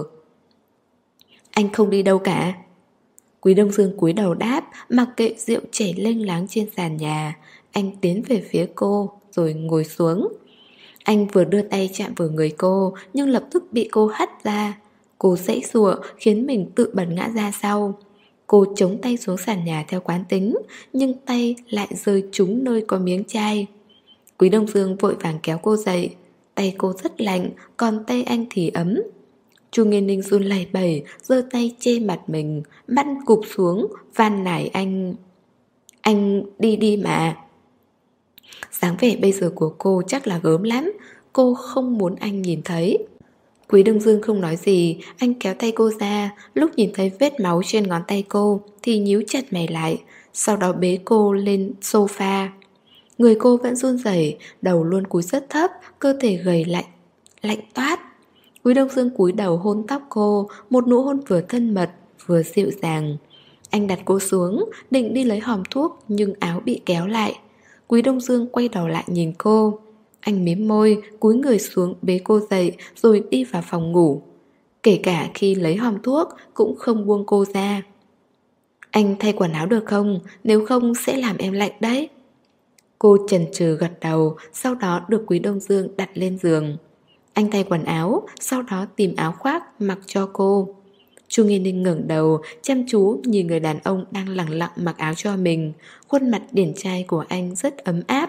Anh không đi đâu cả. Quý Đông Dương cúi đầu đáp, mặc kệ rượu chảy lênh láng trên sàn nhà. Anh tiến về phía cô rồi ngồi xuống. Anh vừa đưa tay chạm vào người cô nhưng lập tức bị cô hất ra. Cô giãy giụa khiến mình tự bật ngã ra sau. Cô chống tay xuống sàn nhà theo quán tính, nhưng tay lại rơi trúng nơi có miếng chai. Quý Đông Dương vội vàng kéo cô dậy. Tay cô rất lạnh, còn tay anh thì ấm. Chu Nghiên Ninh run lẩy bẩy, giơ tay che mặt mình, mắt cụp xuống, van nài anh. Anh đi đi mà. Dáng vẻ bây giờ của cô chắc là gớm lắm. Cô không muốn anh nhìn thấy. Quý Đông Dương không nói gì. Anh kéo tay cô ra. Lúc nhìn thấy vết máu trên ngón tay cô thì nhíu chặt mày lại. Sau đó bế cô lên sofa. Người cô vẫn run rẩy, đầu luôn cúi rất thấp, cơ thể gầy lạnh, lạnh toát. Quý Đông Dương cúi đầu hôn tóc cô, một nụ hôn vừa thân mật, vừa dịu dàng. Anh đặt cô xuống, định đi lấy hòm thuốc nhưng áo bị kéo lại. Quý Đông Dương quay đầu lại nhìn cô. Anh mím môi, cúi người xuống bế cô dậy rồi đi vào phòng ngủ. Kể cả khi lấy hòm thuốc cũng không buông cô ra. Anh thay quần áo được không? Nếu không sẽ làm em lạnh đấy. Cô chần chừ gật đầu, sau đó được Quý Đông Dương đặt lên giường. Anh thay quần áo, sau đó tìm áo khoác mặc cho cô. Chu Nghiên Ninh ngẩng đầu, chăm chú nhìn người đàn ông đang lẳng lặng mặc áo cho mình. Khuôn mặt điển trai của anh rất ấm áp.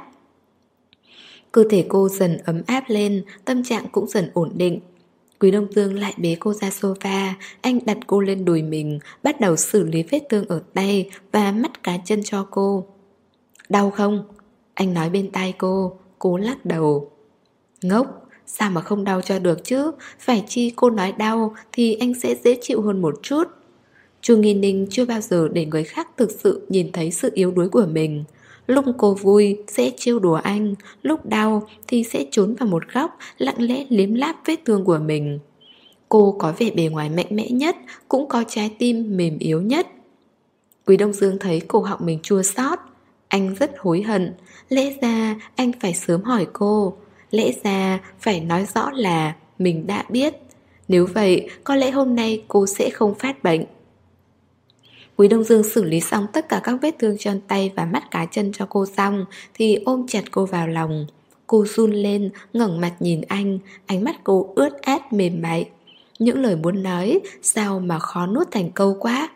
Cơ thể cô dần ấm áp lên, tâm trạng cũng dần ổn định. Quý Đông Dương lại bế cô ra sofa. Anh đặt cô lên đùi mình, bắt đầu xử lý vết thương ở tay và mắt cá chân cho cô. Đau không? Anh nói bên tai cô. Cô lắc đầu. Ngốc, sao mà không đau cho được chứ? Phải chi cô nói đau thì anh sẽ dễ chịu hơn một chút. Chu Nghi Ninh chưa bao giờ để người khác thực sự nhìn thấy sự yếu đuối của mình. Lúc cô vui sẽ trêu đùa anh, lúc đau thì sẽ trốn vào một góc, lặng lẽ liếm láp vết thương của mình. Cô có vẻ bề ngoài mạnh mẽ nhất, cũng có trái tim mềm yếu nhất. Quý Đông Dương thấy cổ họng mình chua xót. Anh rất hối hận. Lẽ ra anh phải sớm hỏi cô. Lẽ ra phải nói rõ là mình đã biết. Nếu vậy có lẽ hôm nay cô sẽ không phát bệnh. Quý Đông Dương xử lý xong tất cả các vết thương trên tay và mắt cá chân cho cô xong thì ôm chặt cô vào lòng. Cô run lên, ngẩng mặt nhìn anh. Ánh mắt cô ướt át mềm mại. Những lời muốn nói sao mà khó nuốt thành câu quá.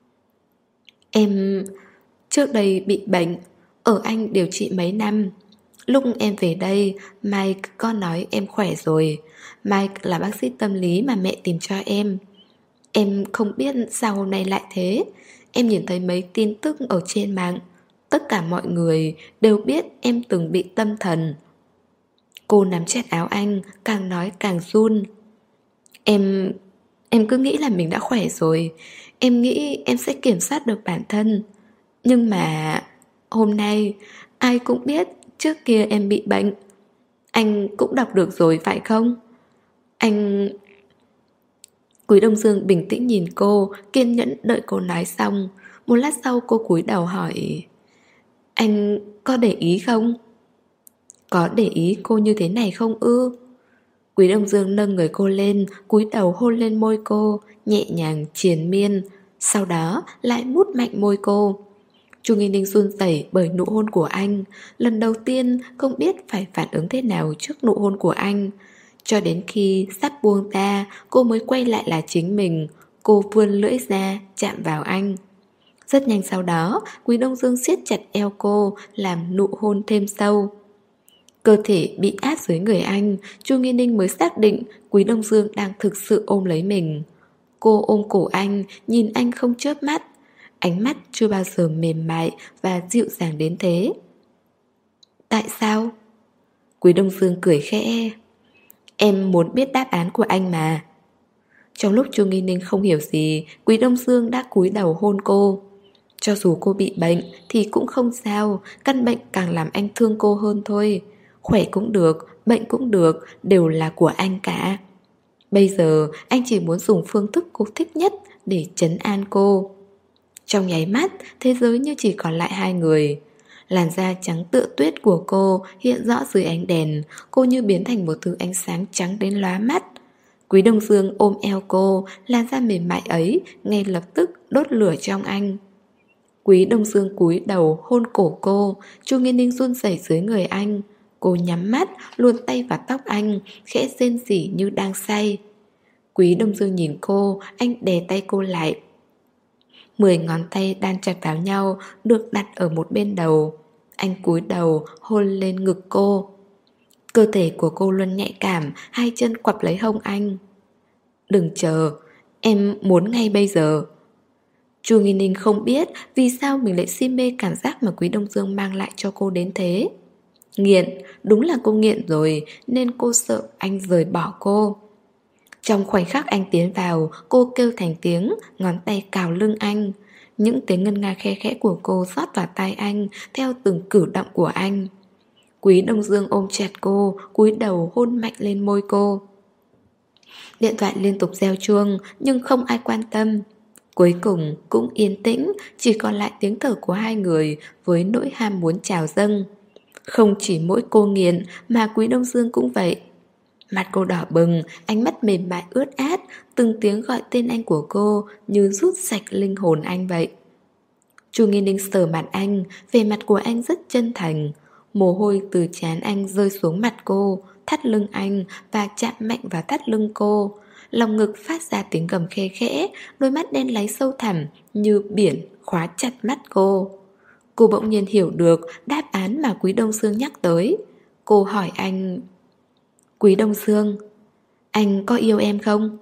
Em trước đây bị bệnh, ở Anh điều trị mấy năm. Lúc em về đây, Mike có nói em khỏe rồi. Mike là bác sĩ tâm lý mà mẹ tìm cho em. Em không biết sao hôm nay lại thế. Em nhìn thấy mấy tin tức ở trên mạng. Tất cả mọi người đều biết em từng bị tâm thần. Cô nắm chặt áo anh, càng nói càng run. Em... em cứ nghĩ là mình đã khỏe rồi. Em nghĩ em sẽ kiểm soát được bản thân. Nhưng mà... hôm nay, ai cũng biết trước kia em bị bệnh. Anh cũng đọc được rồi phải không? Anh... Quý Đông Dương bình tĩnh nhìn cô, kiên nhẫn đợi cô nói xong. Một lát sau cô cúi đầu hỏi: Anh có để ý không? Có để ý cô như thế này không ư? Quý Đông Dương nâng người cô lên, cúi đầu hôn lên môi cô, nhẹ nhàng triền miên. Sau đó lại mút mạnh môi cô. Chu Nghi Ninh run rẩy bởi nụ hôn của anh. Lần đầu tiên không biết phải phản ứng thế nào trước nụ hôn của anh. Cho đến khi sắp buông ra, cô mới quay lại là chính mình. Cô vươn lưỡi ra, chạm vào anh. Rất nhanh sau đó, Quý Đông Dương siết chặt eo cô, làm nụ hôn thêm sâu. Cơ thể bị áp dưới người anh, Chu Nghi Ninh mới xác định Quý Đông Dương đang thực sự ôm lấy mình. Cô ôm cổ anh, nhìn anh không chớp mắt. Ánh mắt chưa bao giờ mềm mại và dịu dàng đến thế. Tại sao? Quý Đông Dương cười khẽ. Em muốn biết đáp án của anh mà. Trong lúc Chu Nghi Ninh không hiểu gì, Quý Đông Dương đã cúi đầu hôn cô. Cho dù cô bị bệnh thì cũng không sao, căn bệnh càng làm anh thương cô hơn thôi. Khỏe cũng được, bệnh cũng được, đều là của anh cả. Bây giờ anh chỉ muốn dùng phương thức cô thích nhất để trấn an cô. Trong nháy mắt, thế giới như chỉ còn lại hai người. Làn da trắng tựa tuyết của cô hiện rõ dưới ánh đèn. Cô như biến thành một thứ ánh sáng trắng đến lóa mắt. Quý Đông Dương ôm eo cô, làn da mềm mại ấy ngay lập tức đốt lửa trong anh. Quý Đông Dương cúi đầu hôn cổ cô. Chu Nghiên Ninh run rẩy dưới người anh. Cô nhắm mắt, luồn tay vào tóc anh, khẽ rên rỉ như đang say. Quý Đông Dương nhìn cô, anh đè tay cô lại. Mười ngón tay đan chặt vào nhau, được đặt ở một bên đầu. Anh cúi đầu hôn lên ngực cô. Cơ thể của cô luôn nhạy cảm, hai chân quặp lấy hông anh. Đừng chờ, em muốn ngay bây giờ. Chu Nghi Ninh không biết vì sao mình lại si mê cảm giác mà Quý Đông Dương mang lại cho cô đến thế. Nghiện, đúng là cô nghiện rồi, nên cô sợ anh rời bỏ cô. Trong khoảnh khắc anh tiến vào, cô kêu thành tiếng, ngón tay cào lưng anh. Những tiếng ngân nga khe khẽ của cô rót vào tai anh theo từng cử động của anh. Quý Đông Dương ôm chặt cô, cúi đầu hôn mạnh lên môi cô. Điện thoại liên tục reo chuông nhưng không ai quan tâm. Cuối cùng cũng yên tĩnh, chỉ còn lại tiếng thở của hai người với nỗi ham muốn trào dâng. Không chỉ mỗi cô nghiện mà Quý Đông Dương cũng vậy. Mặt cô đỏ bừng, ánh mắt mềm mại ướt át, từng tiếng gọi tên anh của cô như rút sạch linh hồn anh vậy. Chu Nghiên Ninh sờ mặt anh, vẻ mặt của anh rất chân thành. Mồ hôi từ trán anh rơi xuống mặt cô, thắt lưng anh và chạm mạnh vào thắt lưng cô. Lòng ngực phát ra tiếng gầm khe khẽ, đôi mắt đen láy sâu thẳm như biển khóa chặt mắt cô. Cô bỗng nhiên hiểu được đáp án mà Quý Đông Dương nhắc tới. Cô hỏi anh: Quý Đông Dương, anh có yêu em không?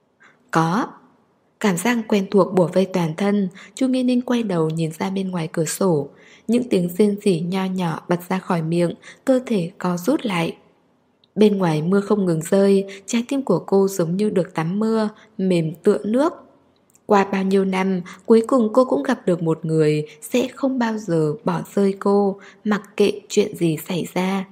Có. Cảm giác quen thuộc bủa vây toàn thân. Chu Nghiên Ninh quay đầu nhìn ra bên ngoài cửa sổ. Những tiếng rên rỉ nho nhỏ bật ra khỏi miệng, cơ thể co rút lại. Bên ngoài mưa không ngừng rơi, trái tim của cô giống như được tắm mưa, mềm tựa nước. Qua bao nhiêu năm, cuối cùng cô cũng gặp được một người sẽ không bao giờ bỏ rơi cô, mặc kệ chuyện gì xảy ra.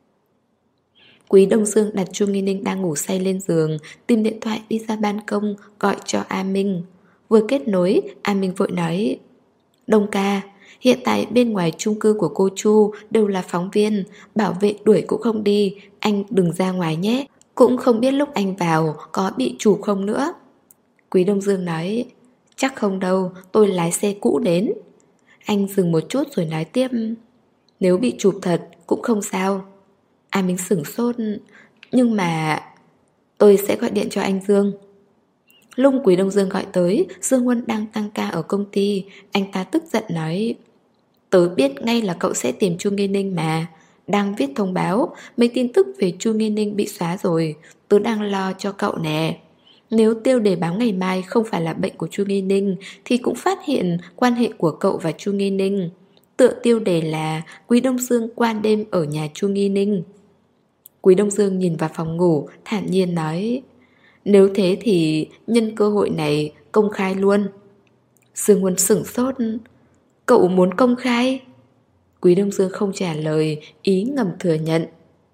Quý Đông Dương đặt Chu Nghi Ninh đang ngủ say lên giường, tìm điện thoại đi ra ban công gọi cho A Minh. Vừa kết nối, A Minh vội nói: Đông ca, hiện tại bên ngoài chung cư của cô Chu đều là phóng viên, bảo vệ đuổi cũng không đi, anh đừng ra ngoài nhé. Cũng không biết lúc anh vào có bị chụp không nữa. Quý Đông Dương nói: Chắc không đâu, tôi lái xe cũ đến. Anh dừng một chút rồi nói tiếp: Nếu bị chụp thật cũng không sao. A Minh sửng sốt: Nhưng mà... Tôi sẽ gọi điện cho anh Dương. Lúc Quý Đông Dương gọi tới, Dương Huân đang tăng ca ở công ty. Anh ta tức giận nói: Tớ biết ngay là cậu sẽ tìm Chu Nghi Ninh mà. Đang viết thông báo, mấy tin tức về Chu Nghi Ninh bị xóa rồi. Tớ đang lo cho cậu nè. Nếu tiêu đề báo ngày mai không phải là bệnh của Chu Nghi Ninh thì cũng phát hiện quan hệ của cậu và Chu Nghi Ninh. Tựa tiêu đề là Quý Đông Dương qua đêm ở nhà Chu Nghi Ninh. Quý Đông Dương nhìn vào phòng ngủ, thản nhiên nói: Nếu thế thì nhân cơ hội này công khai luôn. Dương Huân sửng sốt: Cậu muốn công khai? Quý Đông Dương không trả lời, ý ngầm thừa nhận.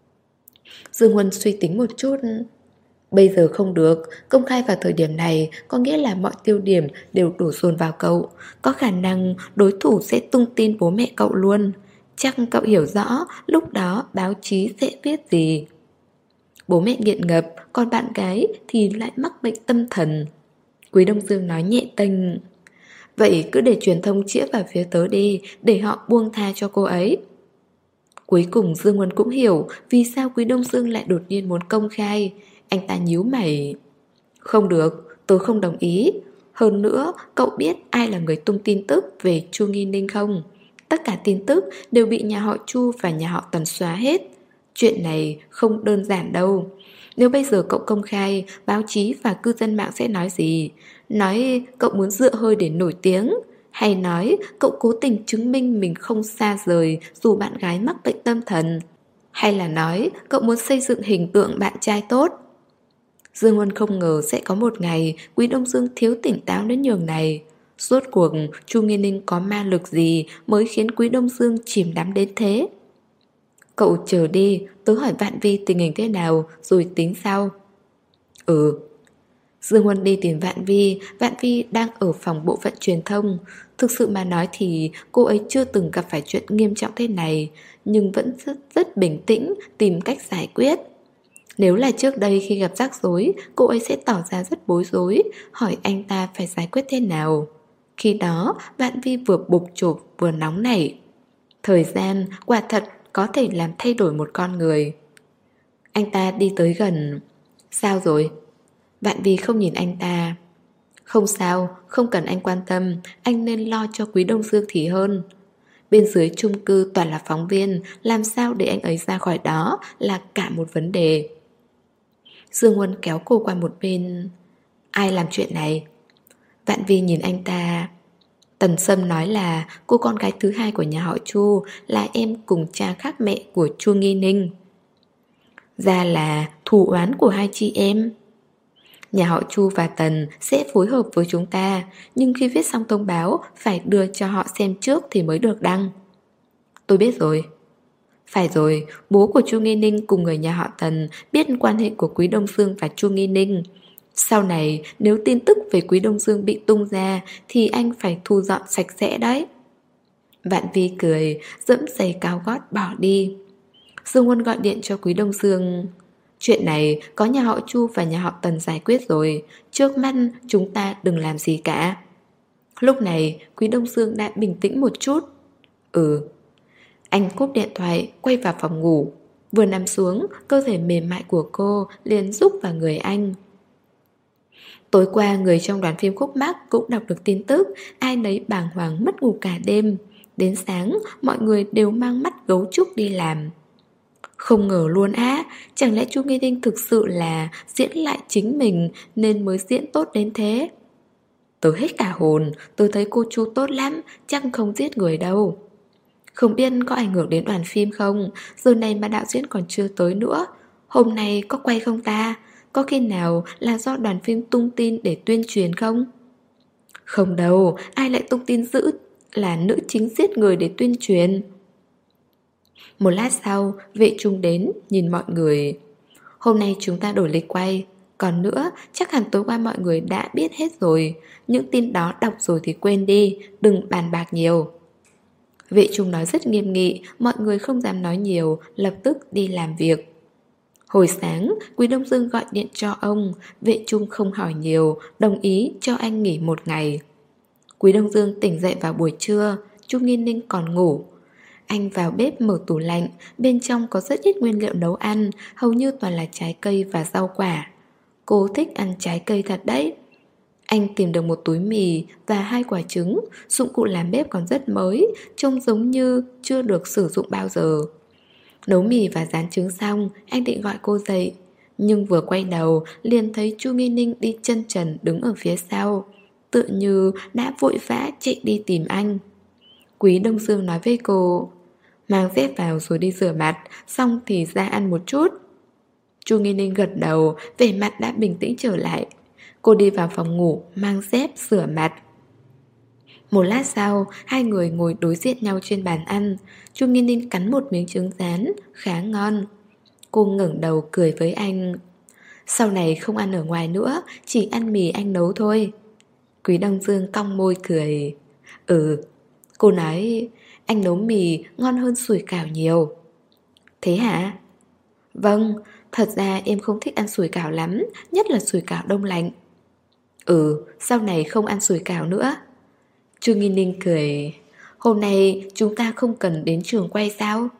Dương Huân suy tính một chút: Bây giờ không được, công khai vào thời điểm này có nghĩa là mọi tiêu điểm đều đổ dồn vào cậu. Có khả năng đối thủ sẽ tung tin bố mẹ cậu luôn. Chắc cậu hiểu rõ lúc đó báo chí sẽ viết gì. Bố mẹ nghiện ngập, còn bạn gái thì lại mắc bệnh tâm thần. Quý Đông Dương nói nhẹ tênh: Vậy cứ để truyền thông chĩa vào phía tớ đi, để họ buông tha cho cô ấy. Cuối cùng Dương Huân cũng hiểu vì sao Quý Đông Dương lại đột nhiên muốn công khai. Anh ta nhíu mày: Không được, tớ không đồng ý. Hơn nữa, cậu biết ai là người tung tin tức về Chu Nghi Ninh không? Tất cả tin tức đều bị nhà họ Chu và nhà họ Tần xóa hết. Chuyện này không đơn giản đâu. Nếu bây giờ cậu công khai, báo chí và cư dân mạng sẽ nói gì? Nói cậu muốn dựa hơi để nổi tiếng, hay nói cậu cố tình chứng minh mình không xa rời dù bạn gái mắc bệnh tâm thần, hay là nói cậu muốn xây dựng hình tượng bạn trai tốt. Dương Huân không ngờ sẽ có một ngày Quý Đông Dương thiếu tỉnh táo đến nhường này. Rốt cuộc Chu Nghiên Ninh có ma lực gì mới khiến Quý Đông Dương chìm đắm đến thế? Cậu chờ đi, tớ hỏi Vạn Vi tình hình thế nào rồi tính sau. Ừ. Dương Huân đi tìm Vạn Vi. Vạn Vi đang ở phòng bộ phận truyền thông. Thực sự mà nói thì cô ấy chưa từng gặp phải chuyện nghiêm trọng thế này, nhưng vẫn rất, rất bình tĩnh tìm cách giải quyết. Nếu là trước đây khi gặp rắc rối, cô ấy sẽ tỏ ra rất bối rối, hỏi anh ta phải giải quyết thế nào. Khi đó, Vạn Vi vừa bục chộp vừa nóng nảy. Thời gian quả thật có thể làm thay đổi một con người. Anh ta đi tới gần. Sao rồi? Vạn Vi không nhìn anh ta. Không sao, không cần anh quan tâm, anh nên lo cho Quý Đông Dương thì hơn. Bên dưới chung cư toàn là phóng viên, làm sao để anh ấy ra khỏi đó là cả một vấn đề. Dương Huân kéo cô qua một bên. Ai làm chuyện này? Vạn Vi nhìn anh ta. Tần Sâm nói là cô con gái thứ hai của nhà họ Chu, là em cùng cha khác mẹ của Chu Nghi Ninh. Ra là thù oán của hai chị em. Nhà họ Chu và Tần sẽ phối hợp với chúng ta, nhưng khi viết xong thông báo phải đưa cho họ xem trước thì mới được đăng. Tôi biết rồi. Phải rồi, bố của Chu Nghi Ninh cùng người nhà họ Tần biết quan hệ của Quý Đông Dương và Chu Nghi Ninh. Sau này nếu tin tức về Quý Đông Dương bị tung ra thì anh phải thu dọn sạch sẽ đấy. Vạn Vi cười, dẫm giày cao gót bỏ đi. Dương Huân gọi điện cho Quý Đông Dương. Chuyện này có nhà họ Chu và nhà họ Tần giải quyết rồi, trước mắt chúng ta đừng làm gì cả. Lúc này Quý Đông Dương đã bình tĩnh một chút. Ừ. Anh cúp điện thoại, quay vào phòng ngủ. Vừa nằm xuống, cơ thể mềm mại của cô liền rúc vào người anh. Tối qua người trong đoàn phim Khúc Mắc cũng đọc được tin tức, ai nấy bàng hoàng mất ngủ cả đêm. Đến sáng, mọi người đều mang mắt gấu trúc đi làm. Không ngờ luôn á, chẳng lẽ Chu Nghi Ninh thực sự là diễn lại chính mình nên mới diễn tốt đến thế? Tớ hết cả hồn, tớ thấy cô Chu tốt lắm, chắc không giết người đâu. Không biết có ảnh hưởng đến đoàn phim không, giờ này mà đạo diễn còn chưa tới nữa. Hôm nay có quay không ta? Có khi nào là do đoàn phim tung tin để tuyên truyền không? Không đâu, ai lại tung tin dữ là nữ chính giết người để tuyên truyền. Một lát sau, vệ trung đến, nhìn mọi người. Hôm nay chúng ta đổi lịch quay. Còn nữa, chắc hẳn tối qua mọi người đã biết hết rồi. Những tin đó đọc rồi thì quên đi, đừng bàn bạc nhiều. Vệ trung nói rất nghiêm nghị, mọi người không dám nói nhiều, lập tức đi làm việc. Hồi sáng, Quý Đông Dương gọi điện cho ông, vệ trung không hỏi nhiều, đồng ý cho anh nghỉ một ngày. Quý Đông Dương tỉnh dậy vào buổi trưa, Chu Nghiên Ninh còn ngủ. Anh vào bếp mở tủ lạnh, bên trong có rất ít nguyên liệu nấu ăn, hầu như toàn là trái cây và rau quả. Cô thích ăn trái cây thật đấy. Anh tìm được một túi mì và hai quả trứng, dụng cụ làm bếp còn rất mới, trông giống như chưa được sử dụng bao giờ. Nấu mì và rán trứng xong, anh định gọi cô dậy, nhưng vừa quay đầu liền thấy Chu Nghi Ninh đi chân trần đứng ở phía sau, tựa như đã vội vã chạy đi tìm anh. Quý Đông Dương nói với cô, mang dép vào rồi đi rửa mặt, xong thì ra ăn một chút. Chu Nghi Ninh gật đầu, vẻ mặt đã bình tĩnh trở lại. Cô đi vào phòng ngủ, mang dép, rửa mặt. Một lát sau, hai người ngồi đối diện nhau trên bàn ăn. Chu Nghi Ninh cắn một miếng trứng rán, khá ngon. Cô ngẩng đầu cười với anh. Sau này không ăn ở ngoài nữa, chỉ ăn mì anh nấu thôi. Quý Đông Dương cong môi cười. Ừ. Cô nói, anh nấu mì ngon hơn sủi cảo nhiều. Thế hả? Vâng, thật ra em không thích ăn sủi cảo lắm, nhất là sủi cảo đông lạnh. Ừ, sau này không ăn sủi cảo nữa. Chu Nghi Ninh cười. Hôm nay chúng ta không cần đến trường quay sao?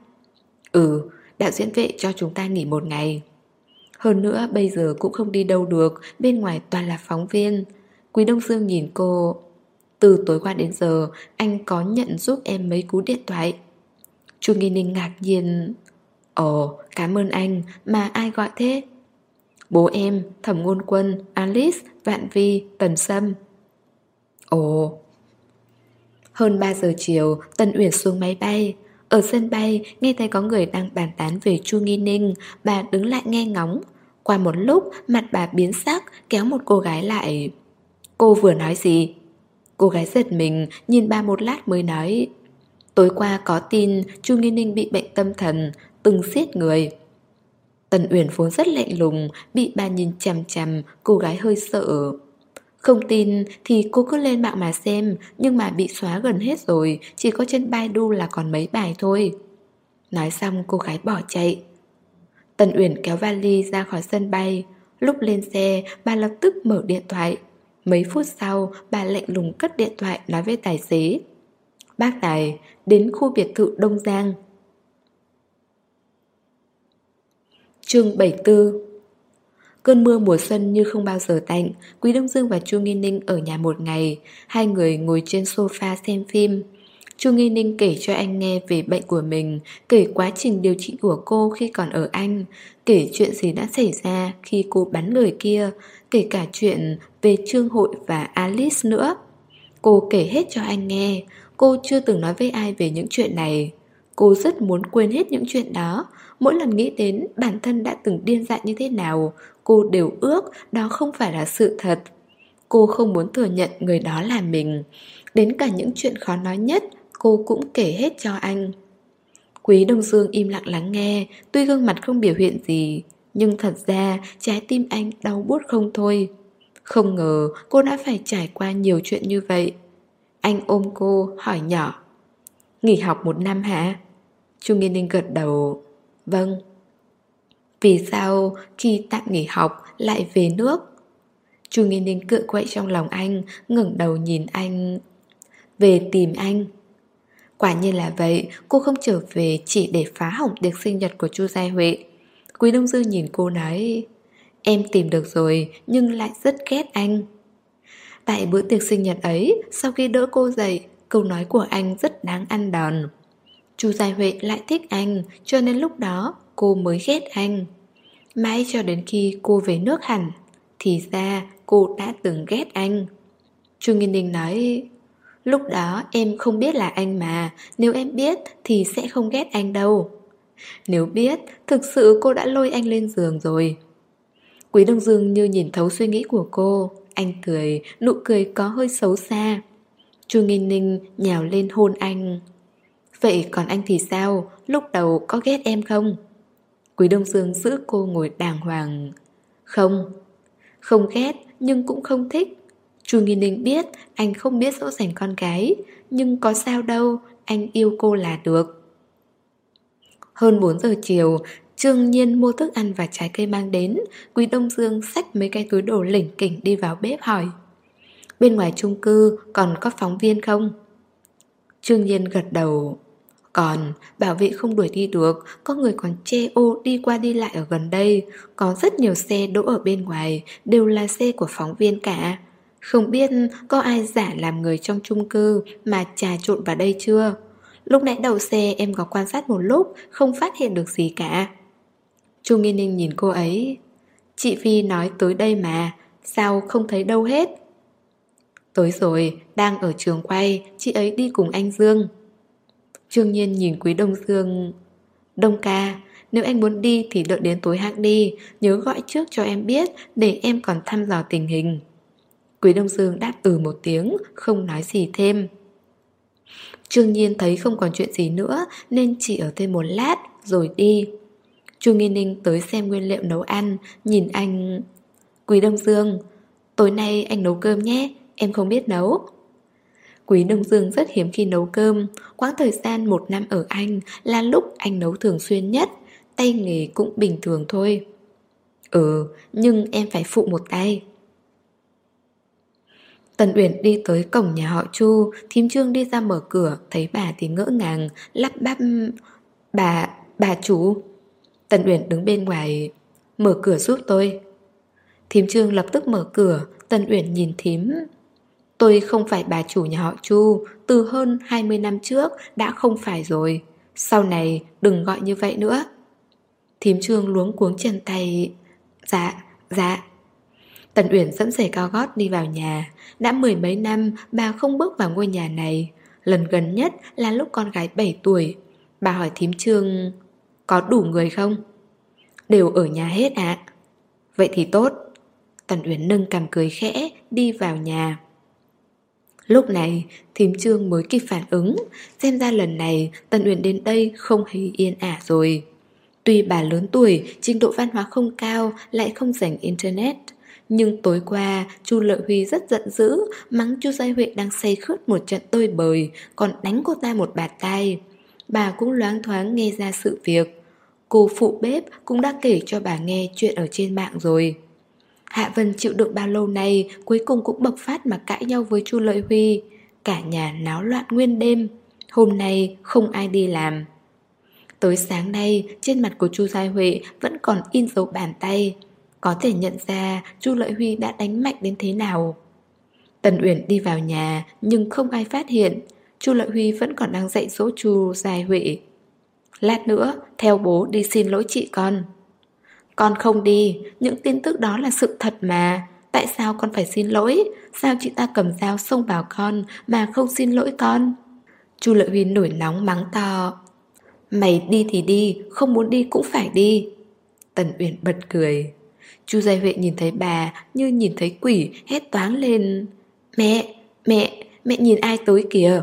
Ừ, đạo diễn Vệ cho chúng ta nghỉ một ngày. Hơn nữa bây giờ cũng không đi đâu được, bên ngoài toàn là phóng viên. Quý Đông Dương nhìn cô. Từ tối qua đến giờ, anh có nhận giúp em mấy cú điện thoại? Chu Nghi Ninh ngạc nhiên. Ồ, cảm ơn anh, mà ai gọi thế? Bố em, Thẩm Ngôn Quân, Alice, Vạn Vi, Tần Sâm. Ồ. Hơn ba giờ chiều, Tần Uyển xuống máy bay. Ở sân bay, nghe thấy có người đang bàn tán về Chu Nghi Ninh, bà đứng lại nghe ngóng. Qua một lúc, mặt bà biến sắc, kéo một cô gái lại. Cô vừa nói gì? Cô gái giật mình, nhìn bà một lát mới nói. Tối qua có tin Chu Nghi Ninh bị bệnh tâm thần, từng giết người. Tần Uyển vốn rất lạnh lùng, bị bà nhìn chằm chằm, cô gái hơi sợ. Không tin thì cô cứ lên mạng mà xem, nhưng mà bị xóa gần hết rồi, chỉ có trên Baidu là còn mấy bài thôi. Nói xong cô gái bỏ chạy. Tần Uyển kéo vali ra khỏi sân bay. Lúc lên xe, bà lập tức mở điện thoại. Mấy phút sau, bà lạnh lùng cất điện thoại nói với tài xế. Bác Tài, đến khu biệt thự Đông Giang. Chương bảy mươi tư. Cơn mưa mùa xuân như không bao giờ tạnh. Quý Đông Dương và Chu Nghi Ninh ở nhà một ngày. Hai người ngồi trên sofa xem phim. Chu Nghi Ninh kể cho anh nghe về bệnh của mình, kể quá trình điều trị của cô khi còn ở Anh, kể chuyện gì đã xảy ra khi cô bắn người kia, kể cả chuyện về Trương Hội và Alice nữa. Cô kể hết cho anh nghe. Cô chưa từng nói với ai về những chuyện này. Cô rất muốn quên hết những chuyện đó. Mỗi lần nghĩ đến bản thân đã từng điên dại như thế nào, cô đều ước đó không phải là sự thật. Cô không muốn thừa nhận người đó là mình. Đến cả những chuyện khó nói nhất cô cũng kể hết cho anh. Quý Đông Dương im lặng lắng nghe. Tuy gương mặt không biểu hiện gì, nhưng thật ra trái tim anh đau buốt không thôi. Không ngờ cô đã phải trải qua nhiều chuyện như vậy. Anh ôm cô hỏi nhỏ. Nghỉ học một năm hả? Chu Nghi Ninh gật đầu. Vâng. Vì sao khi tạm nghỉ học lại về nước? Chu Nghi Ninh cựa quậy trong lòng anh, ngẩng đầu nhìn anh. Về tìm anh. Quả nhiên là vậy, cô không trở về chỉ để phá hỏng tiệc sinh nhật của Chu Giai Huệ. Quý Đông Dư nhìn cô nói. Em tìm được rồi, nhưng lại rất ghét anh. Tại bữa tiệc sinh nhật ấy, sau khi đỡ cô dậy, câu nói của anh rất đáng ăn đòn. Chu Giai Huệ lại thích anh, cho nên lúc đó cô mới ghét anh. Mãi cho đến khi cô về nước hẳn, thì ra cô đã từng ghét anh. Chu Nghi Ninh nói. Lúc đó em không biết là anh mà, nếu em biết thì sẽ không ghét anh đâu. Nếu biết, thực sự cô đã lôi anh lên giường rồi. Quý Đông Dương như nhìn thấu suy nghĩ của cô. Anh cười, nụ cười có hơi xấu xa. Chu Nghi Ninh nhào lên hôn anh. Vậy còn anh thì sao? Lúc đầu có ghét em không? Quý Đông Dương giữ cô ngồi đàng hoàng. Không. Không ghét nhưng cũng không thích. Chu Nghi Ninh biết anh không biết dỗ dành con gái, nhưng có sao đâu, anh yêu cô là được. Hơn bốn giờ chiều, Trương Nhiên mua thức ăn và trái cây mang đến. Quý Đông Dương xách mấy cái túi đồ lỉnh kỉnh đi vào bếp hỏi. Bên ngoài chung cư còn có phóng viên không? Trương Nhiên gật đầu. Còn, bảo vệ không đuổi đi được, có người còn che ô đi qua đi lại ở gần đây. Có rất nhiều xe đỗ ở bên ngoài, đều là xe của phóng viên cả. Không biết có ai giả làm người trong chung cư mà trà trộn vào đây chưa? Lúc nãy đậu xe em có quan sát một lúc, không phát hiện được gì cả. Chu Nghi Ninh nhìn cô ấy. Chị Phi nói tới đây mà, sao không thấy đâu hết? Tới rồi, đang ở trường quay, chị ấy đi cùng anh Dương. Trương Nhiên nhìn Quý Đông Dương. Đông ca, nếu anh muốn đi thì đợi đến tối hãng đi, nhớ gọi trước cho em biết để em còn thăm dò tình hình. Quý Đông Dương đáp ừ một tiếng, không nói gì thêm. Trương Nhiên thấy không còn chuyện gì nữa nên chỉ ở thêm một lát rồi đi. Chu Nghi Ninh tới xem nguyên liệu nấu ăn, nhìn anh. Quý Đông Dương, tối nay anh nấu cơm nhé, em không biết nấu. Quý Đông Dương rất hiếm khi nấu cơm. Quãng thời gian một năm ở Anh là lúc anh nấu thường xuyên nhất. Tay nghề cũng bình thường thôi. Ừ, nhưng em phải phụ một tay. Tần Uyển đi tới cổng nhà họ Chu. Thím Trương đi ra mở cửa, thấy bà thì ngỡ ngàng, lắp bắp. Bà, bà chủ. Tần Uyển đứng bên ngoài. Mở cửa giúp tôi. Thím Trương lập tức mở cửa. Tần Uyển nhìn thím. Tôi không phải bà chủ nhà họ Chu, từ hơn hai mươi năm trước đã không phải rồi. Sau này đừng gọi như vậy nữa. Thím Trương luống cuống chân tay. Dạ, dạ. Tần Uyển dẫm giày cao gót đi vào nhà. Đã mười mấy năm bà không bước vào ngôi nhà này. Lần gần nhất là lúc con gái bảy tuổi. Bà hỏi thím Trương: có đủ người không? Đều ở nhà hết ạ. Vậy thì tốt. Tần Uyển nâng cằm cười khẽ đi vào nhà. Lúc này thím Trương mới kịp phản ứng. Xem ra lần này Tần Uyển đến đây không hề yên ả rồi. Tuy bà lớn tuổi, trình độ văn hóa không cao, lại không rảnh internet, nhưng tối qua Chu Lợi Huy rất giận dữ, mắng Chu Giai Huệ đang say khướt một trận tơi bời, còn đánh cô ta một bạt tai. Bà cũng loáng thoáng nghe ra sự việc. Cô phụ bếp cũng đã kể cho bà nghe chuyện ở trên mạng rồi. Hạ Vân chịu đựng bao lâu nay cuối cùng cũng bộc phát mà cãi nhau với Chu Lợi Huy. Cả nhà náo loạn nguyên đêm. Hôm nay không ai đi làm. Tới sáng nay trên mặt của Chu Giai Huệ vẫn còn in dấu bàn tay. Có thể nhận ra Chu Lợi Huy đã đánh mạnh đến thế nào. Tần Uyển đi vào nhà nhưng không ai phát hiện. Chu Lợi Huy vẫn còn đang dạy dỗ Chu Giai Huệ. Lát nữa theo bố đi xin lỗi chị con. Con không đi, những tin tức đó là sự thật mà. Tại sao con phải xin lỗi? Sao chị ta cầm dao xông vào con mà không xin lỗi con? Chu Lợi Huy nổi nóng mắng to. Mày đi thì đi, không muốn đi cũng phải đi. Tần Uyển bật cười. Chu Giai Huệ nhìn thấy bà như nhìn thấy quỷ, hét toáng lên. Mẹ, mẹ, mẹ nhìn ai tới kìa.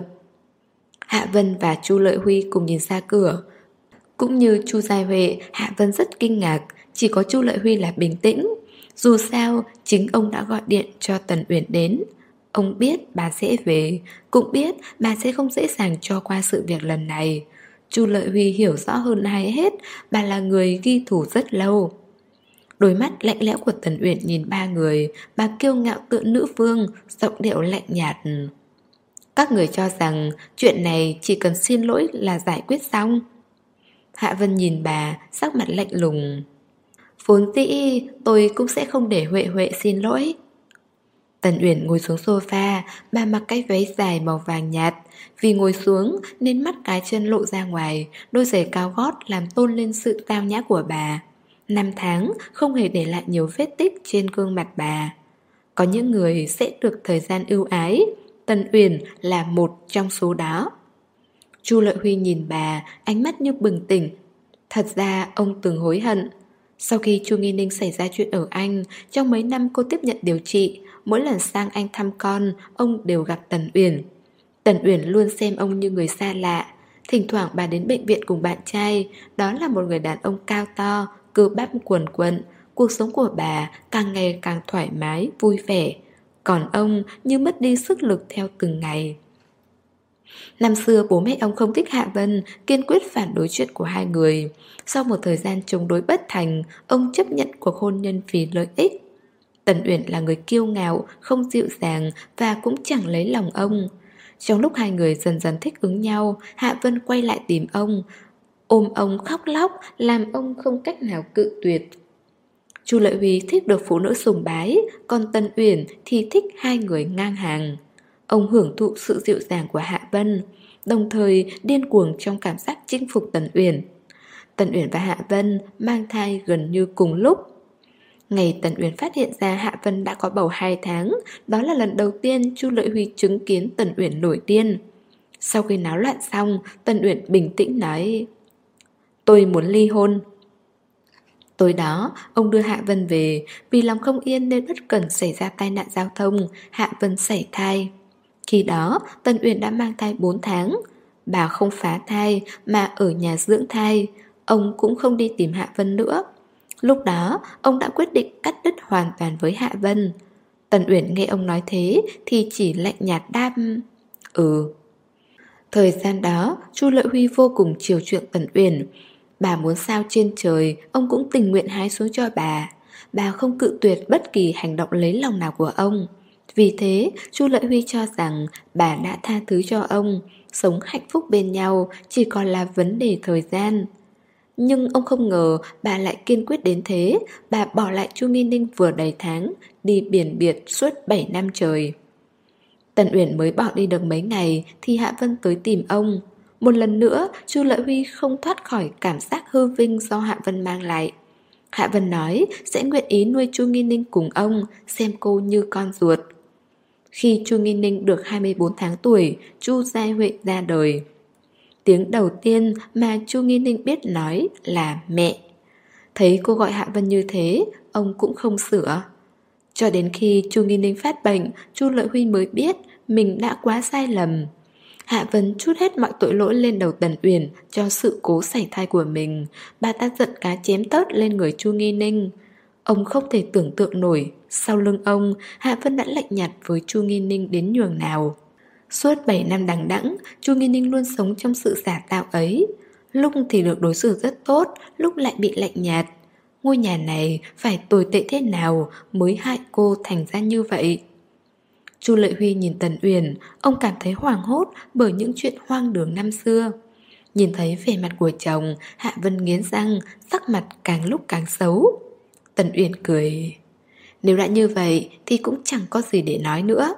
Hạ Vân và Chu Lợi Huy cùng nhìn ra cửa. Cũng như Chu Giai Huệ, Hạ Vân rất kinh ngạc. Chỉ có Chu Lợi Huy là bình tĩnh. Dù sao, chính ông đã gọi điện cho Tần Uyển đến. Ông biết bà sẽ về, cũng biết bà sẽ không dễ dàng cho qua sự việc lần này. Chu Lợi Huy hiểu rõ hơn ai hết, bà là người ghi thủ rất lâu. Đôi mắt lạnh lẽo của Tần Uyển nhìn ba người, bà kiêu ngạo tựa nữ vương, giọng điệu lạnh nhạt. Các người cho rằng chuyện này chỉ cần xin lỗi là giải quyết xong. Hạ Vân nhìn bà, sắc mặt lạnh lùng. Vốn dĩ tôi cũng sẽ không để Huệ Huệ xin lỗi. Tần Uyển ngồi xuống sofa, bà mặc cái váy dài màu vàng nhạt. Vì ngồi xuống nên mắt cái chân lộ ra ngoài, đôi giày cao gót làm tôn lên sự tao nhã của bà. Năm tháng không hề để lại nhiều vết tích trên gương mặt bà. Có những người sẽ được thời gian ưu ái, Tần Uyển là một trong số đó. Chu Lợi Huy nhìn bà, ánh mắt như bừng tỉnh. Thật ra ông từng hối hận. Sau khi Chu Nghi Ninh xảy ra chuyện ở Anh, trong mấy năm cô tiếp nhận điều trị, mỗi lần sang Anh thăm con, ông đều gặp Tần Uyển. Tần Uyển luôn xem ông như người xa lạ. Thỉnh thoảng bà đến bệnh viện cùng bạn trai. Đó là một người đàn ông cao to, cơ bắp quần quận. Cuộc sống của bà càng ngày càng thoải mái, vui vẻ. Còn ông như mất đi sức lực theo từng ngày. Năm xưa bố mẹ ông không thích Hạ Vân, kiên quyết phản đối chuyện của hai người. Sau một thời gian chống đối bất thành, ông chấp nhận cuộc hôn nhân vì lợi ích. Tần Uyển là người kiêu ngạo, không dịu dàng và cũng chẳng lấy lòng ông. Trong lúc hai người dần dần thích ứng nhau, Hạ Vân quay lại tìm ông, ôm ông khóc lóc, làm ông không cách nào cự tuyệt. Chu Lợi Huy thích được phụ nữ sùng bái, còn Tần Uyển thì thích hai người ngang hàng. Ông hưởng thụ sự dịu dàng của Hạ Vân, đồng thời điên cuồng trong cảm giác chinh phục Tần Uyển. Tần Uyển và Hạ Vân mang thai gần như cùng lúc. Ngày Tần Uyển phát hiện ra Hạ Vân đã có bầu hai tháng, đó là lần đầu tiên Chu Lợi Huy chứng kiến Tần Uyển nổi điên. Sau khi náo loạn xong, Tần Uyển bình tĩnh nói: Tôi muốn ly hôn. Tối đó, ông đưa Hạ Vân về, vì lòng không yên nên bất cẩn xảy ra tai nạn giao thông, Hạ Vân sảy thai. Khi đó, Tần Uyển đã mang thai bốn tháng. Bà không phá thai mà ở nhà dưỡng thai. Ông cũng không đi tìm Hạ Vân nữa. Lúc đó, ông đã quyết định cắt đứt hoàn toàn với Hạ Vân. Tần Uyển nghe ông nói thế thì chỉ lạnh nhạt đáp: Ừ. Thời gian đó, Chu Lợi Huy vô cùng chiều chuộng Tần Uyển. Bà muốn sao trên trời, ông cũng tình nguyện hái xuống cho bà. Bà không cự tuyệt bất kỳ hành động lấy lòng nào của ông. Vì thế, Chu Lợi Huy cho rằng bà đã tha thứ cho ông, sống hạnh phúc bên nhau chỉ còn là vấn đề thời gian. Nhưng ông không ngờ bà lại kiên quyết đến thế. Bà bỏ lại Chu Nghi Ninh vừa đầy tháng, đi biển biệt suốt bảy năm trời. Tần Uyển mới bỏ đi được mấy ngày thì Hạ Vân tới tìm ông. Một lần nữa, Chu Lợi Huy không thoát khỏi cảm giác hư vinh do Hạ Vân mang lại. Hạ Vân nói sẽ nguyện ý nuôi Chu Nghi Ninh cùng ông, xem cô như con ruột. Khi Chu Nghi Ninh được hai mươi bốn tháng tuổi, Chu Giai Huệ ra đời. Tiếng đầu tiên mà Chu Nghi Ninh biết nói là mẹ. Thấy cô gọi Hạ Vân như thế, ông cũng không sửa. Cho đến khi Chu Nghi Ninh phát bệnh, Chu Lợi Huy mới biết mình đã quá sai lầm. Hạ Vân trút hết mọi tội lỗi lên đầu Tần Uyển cho sự cố sảy thai của mình. Bà ta giận cá chém tớt lên người Chu Nghi Ninh. Ông không thể tưởng tượng nổi, sau lưng ông, Hạ Vân đã lạnh nhạt với Chu Nghi Ninh đến nhường nào. Suốt bảy năm đằng đẵng, Chu Nghi Ninh luôn sống trong sự giả tạo ấy. Lúc thì được đối xử rất tốt, lúc lại bị lạnh nhạt. Ngôi nhà này phải tồi tệ thế nào mới hại cô thành ra như vậy? Chu Lợi Huy nhìn Tần Uyển, ông cảm thấy hoảng hốt bởi những chuyện hoang đường năm xưa. Nhìn thấy vẻ mặt của chồng, Hạ Vân nghiến răng, sắc mặt càng lúc càng xấu. Tần Uyển cười. Nếu đã như vậy thì cũng chẳng có gì để nói nữa.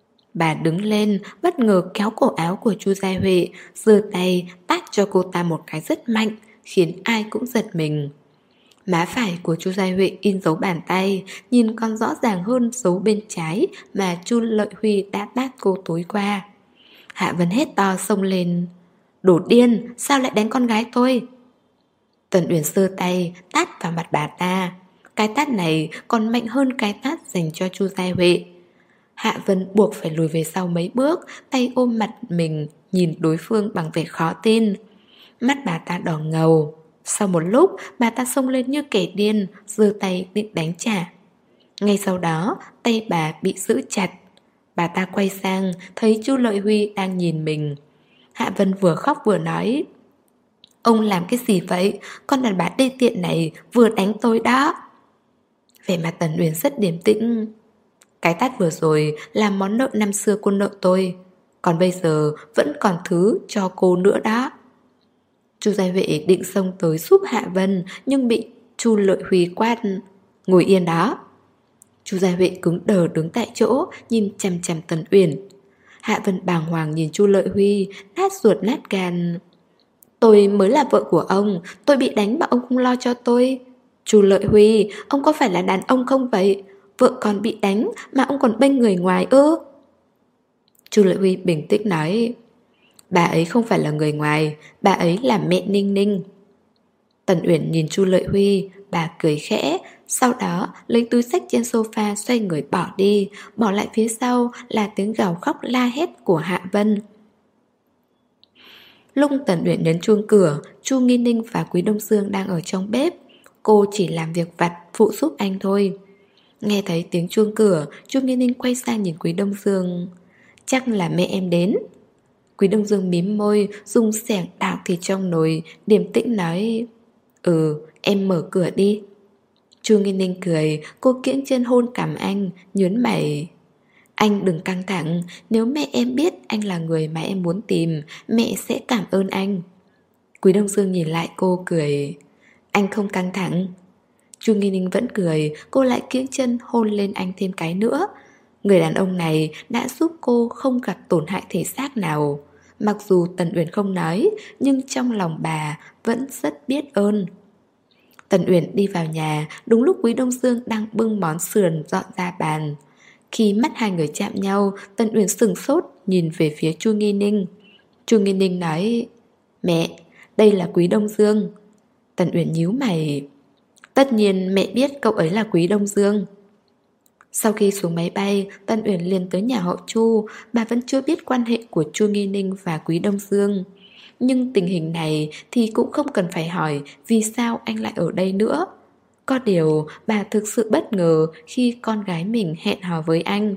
Bà đứng lên, bất ngờ kéo cổ áo của Chu Gia Huệ, giơ tay tát cho cô ta một cái rất mạnh, khiến ai cũng giật mình. Má phải của Chu Gia Huệ in dấu bàn tay, nhìn còn rõ ràng hơn dấu bên trái mà Chu Lợi Huy đã tát cô tối qua. Hạ Vân hét to xông lên. Đồ điên, sao lại đánh con gái tôi? Tần Uyển giơ tay tát vào mặt bà ta. Cái tát này còn mạnh hơn cái tát dành cho Chu Gia Huệ. Hạ Vân buộc phải lùi về sau mấy bước, tay ôm mặt mình, nhìn đối phương bằng vẻ khó tin. Mắt bà ta đỏ ngầu. Sau một lúc, bà ta xông lên như kẻ điên, giơ tay định đánh trả. Ngay sau đó, tay bà bị giữ chặt. Bà ta quay sang, thấy Chu Lợi Huy đang nhìn mình. Hạ Vân vừa khóc vừa nói. Ông làm cái gì vậy? Con đàn bà đê tiện này vừa đánh tôi đó. Vẻ mặt Tần Uyển rất điềm tĩnh. Cái tát vừa rồi là món nợ năm xưa cô nợ tôi, còn bây giờ vẫn còn thứ cho cô nữa đó. Chu Gia Huệ định xông tới giúp Hạ Vân, nhưng bị Chu Lợi Huy quát. Ngồi yên đó. Chu Gia Huệ cứng đờ đứng tại chỗ, nhìn chằm chằm Tần Uyển. Hạ Vân bàng hoàng nhìn Chu Lợi Huy, nát ruột nát gan. Tôi mới là vợ của ông, tôi bị đánh mà ông không lo cho tôi. Chu Lợi Huy, ông có phải là đàn ông không vậy? Vợ còn bị đánh mà ông còn bênh người ngoài ư? Chu Lợi Huy bình tĩnh nói. Bà ấy không phải là người ngoài, bà ấy là mẹ Ninh Ninh. Tần Uyển nhìn Chu Lợi Huy, bà cười khẽ, sau đó lấy túi xách trên sofa xoay người bỏ đi, bỏ lại phía sau là tiếng gào khóc la hét của Hạ Vân. Lúc Tần Uyển nhấn chuông cửa, Chu Nghi Ninh và Quý Đông Dương đang ở trong bếp. Cô chỉ làm việc vặt phụ giúp anh thôi. Nghe thấy tiếng chuông cửa, Chu Nghi Ninh quay sang nhìn Quý Đông Dương. Chắc là mẹ em đến. Quý Đông Dương mím môi, dùng xẻng đảo thịt trong nồi, điềm tĩnh nói. Ừ, em mở cửa đi. Chu Nghi Ninh cười, cô kiễng chân hôn cằm anh, nhớn mày. Anh đừng căng thẳng, nếu mẹ em biết anh là người mà em muốn tìm, mẹ sẽ cảm ơn anh. Quý Đông Dương nhìn lại cô cười. Anh không căng thẳng. Chu Nghi Ninh vẫn cười, cô lại kiễng chân hôn lên anh thêm cái nữa. Người đàn ông này đã giúp cô không gặp tổn hại thể xác nào. Mặc dù Tần Uyển không nói, nhưng trong lòng bà vẫn rất biết ơn. Tần Uyển đi vào nhà, đúng lúc Quý Đông Dương đang bưng món sườn dọn ra bàn. Khi mắt hai người chạm nhau, Tần Uyển sửng sốt nhìn về phía Chu Nghi Ninh. Chu Nghi Ninh nói. Mẹ, đây là Quý Đông Dương. Tần Uyển nhíu mày. Tất nhiên mẹ biết cậu ấy là Quý Đông Dương. Sau khi xuống máy bay, Tần Uyển liền tới nhà họ Chu. Bà vẫn chưa biết quan hệ của Chu Nghi Ninh và Quý Đông Dương. Nhưng tình hình này thì cũng không cần phải hỏi vì sao anh lại ở đây nữa. Có điều bà thực sự bất ngờ khi con gái mình hẹn hò với anh.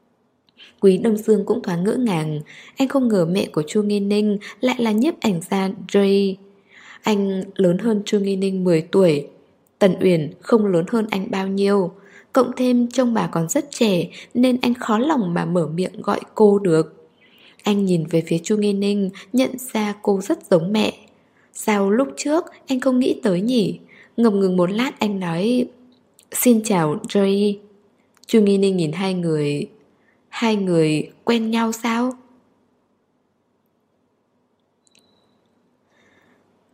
Quý Đông Dương cũng thoáng ngỡ ngàng. Anh không ngờ mẹ của Chu Nghi Ninh lại là nhiếp ảnh gia Dre. Anh lớn hơn Chu Nghi Ninh mười tuổi. Tần Uyển không lớn hơn anh bao nhiêu. Cộng thêm trông bà còn rất trẻ, nên anh khó lòng mà mở miệng gọi cô được. Anh nhìn về phía Chu Nghi Ninh, nhận ra cô rất giống mẹ. Sao lúc trước anh không nghĩ tới nhỉ? Ngập ngừng một lát anh nói. Xin chào Dre. Chu Nghi Ninh nhìn hai người. Hai người quen nhau sao?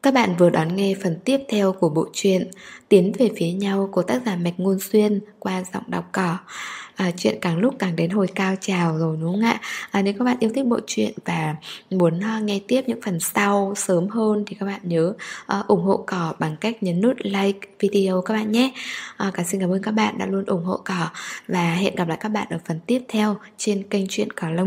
Các bạn vừa đón nghe phần tiếp theo của bộ truyện Tiến về phía nhau của tác giả Mạch Ngôn Xuyên qua giọng đọc Cỏ. À, chuyện càng lúc càng đến hồi cao trào rồi đúng không ạ? À, nếu các bạn yêu thích bộ truyện và muốn uh, nghe tiếp những phần sau sớm hơn thì các bạn nhớ uh, ủng hộ Cỏ bằng cách nhấn nút like video các bạn nhé. À, cả xin cảm ơn các bạn đã luôn ủng hộ Cỏ và hẹn gặp lại các bạn ở phần tiếp theo trên kênh Truyện Cỏ Lông.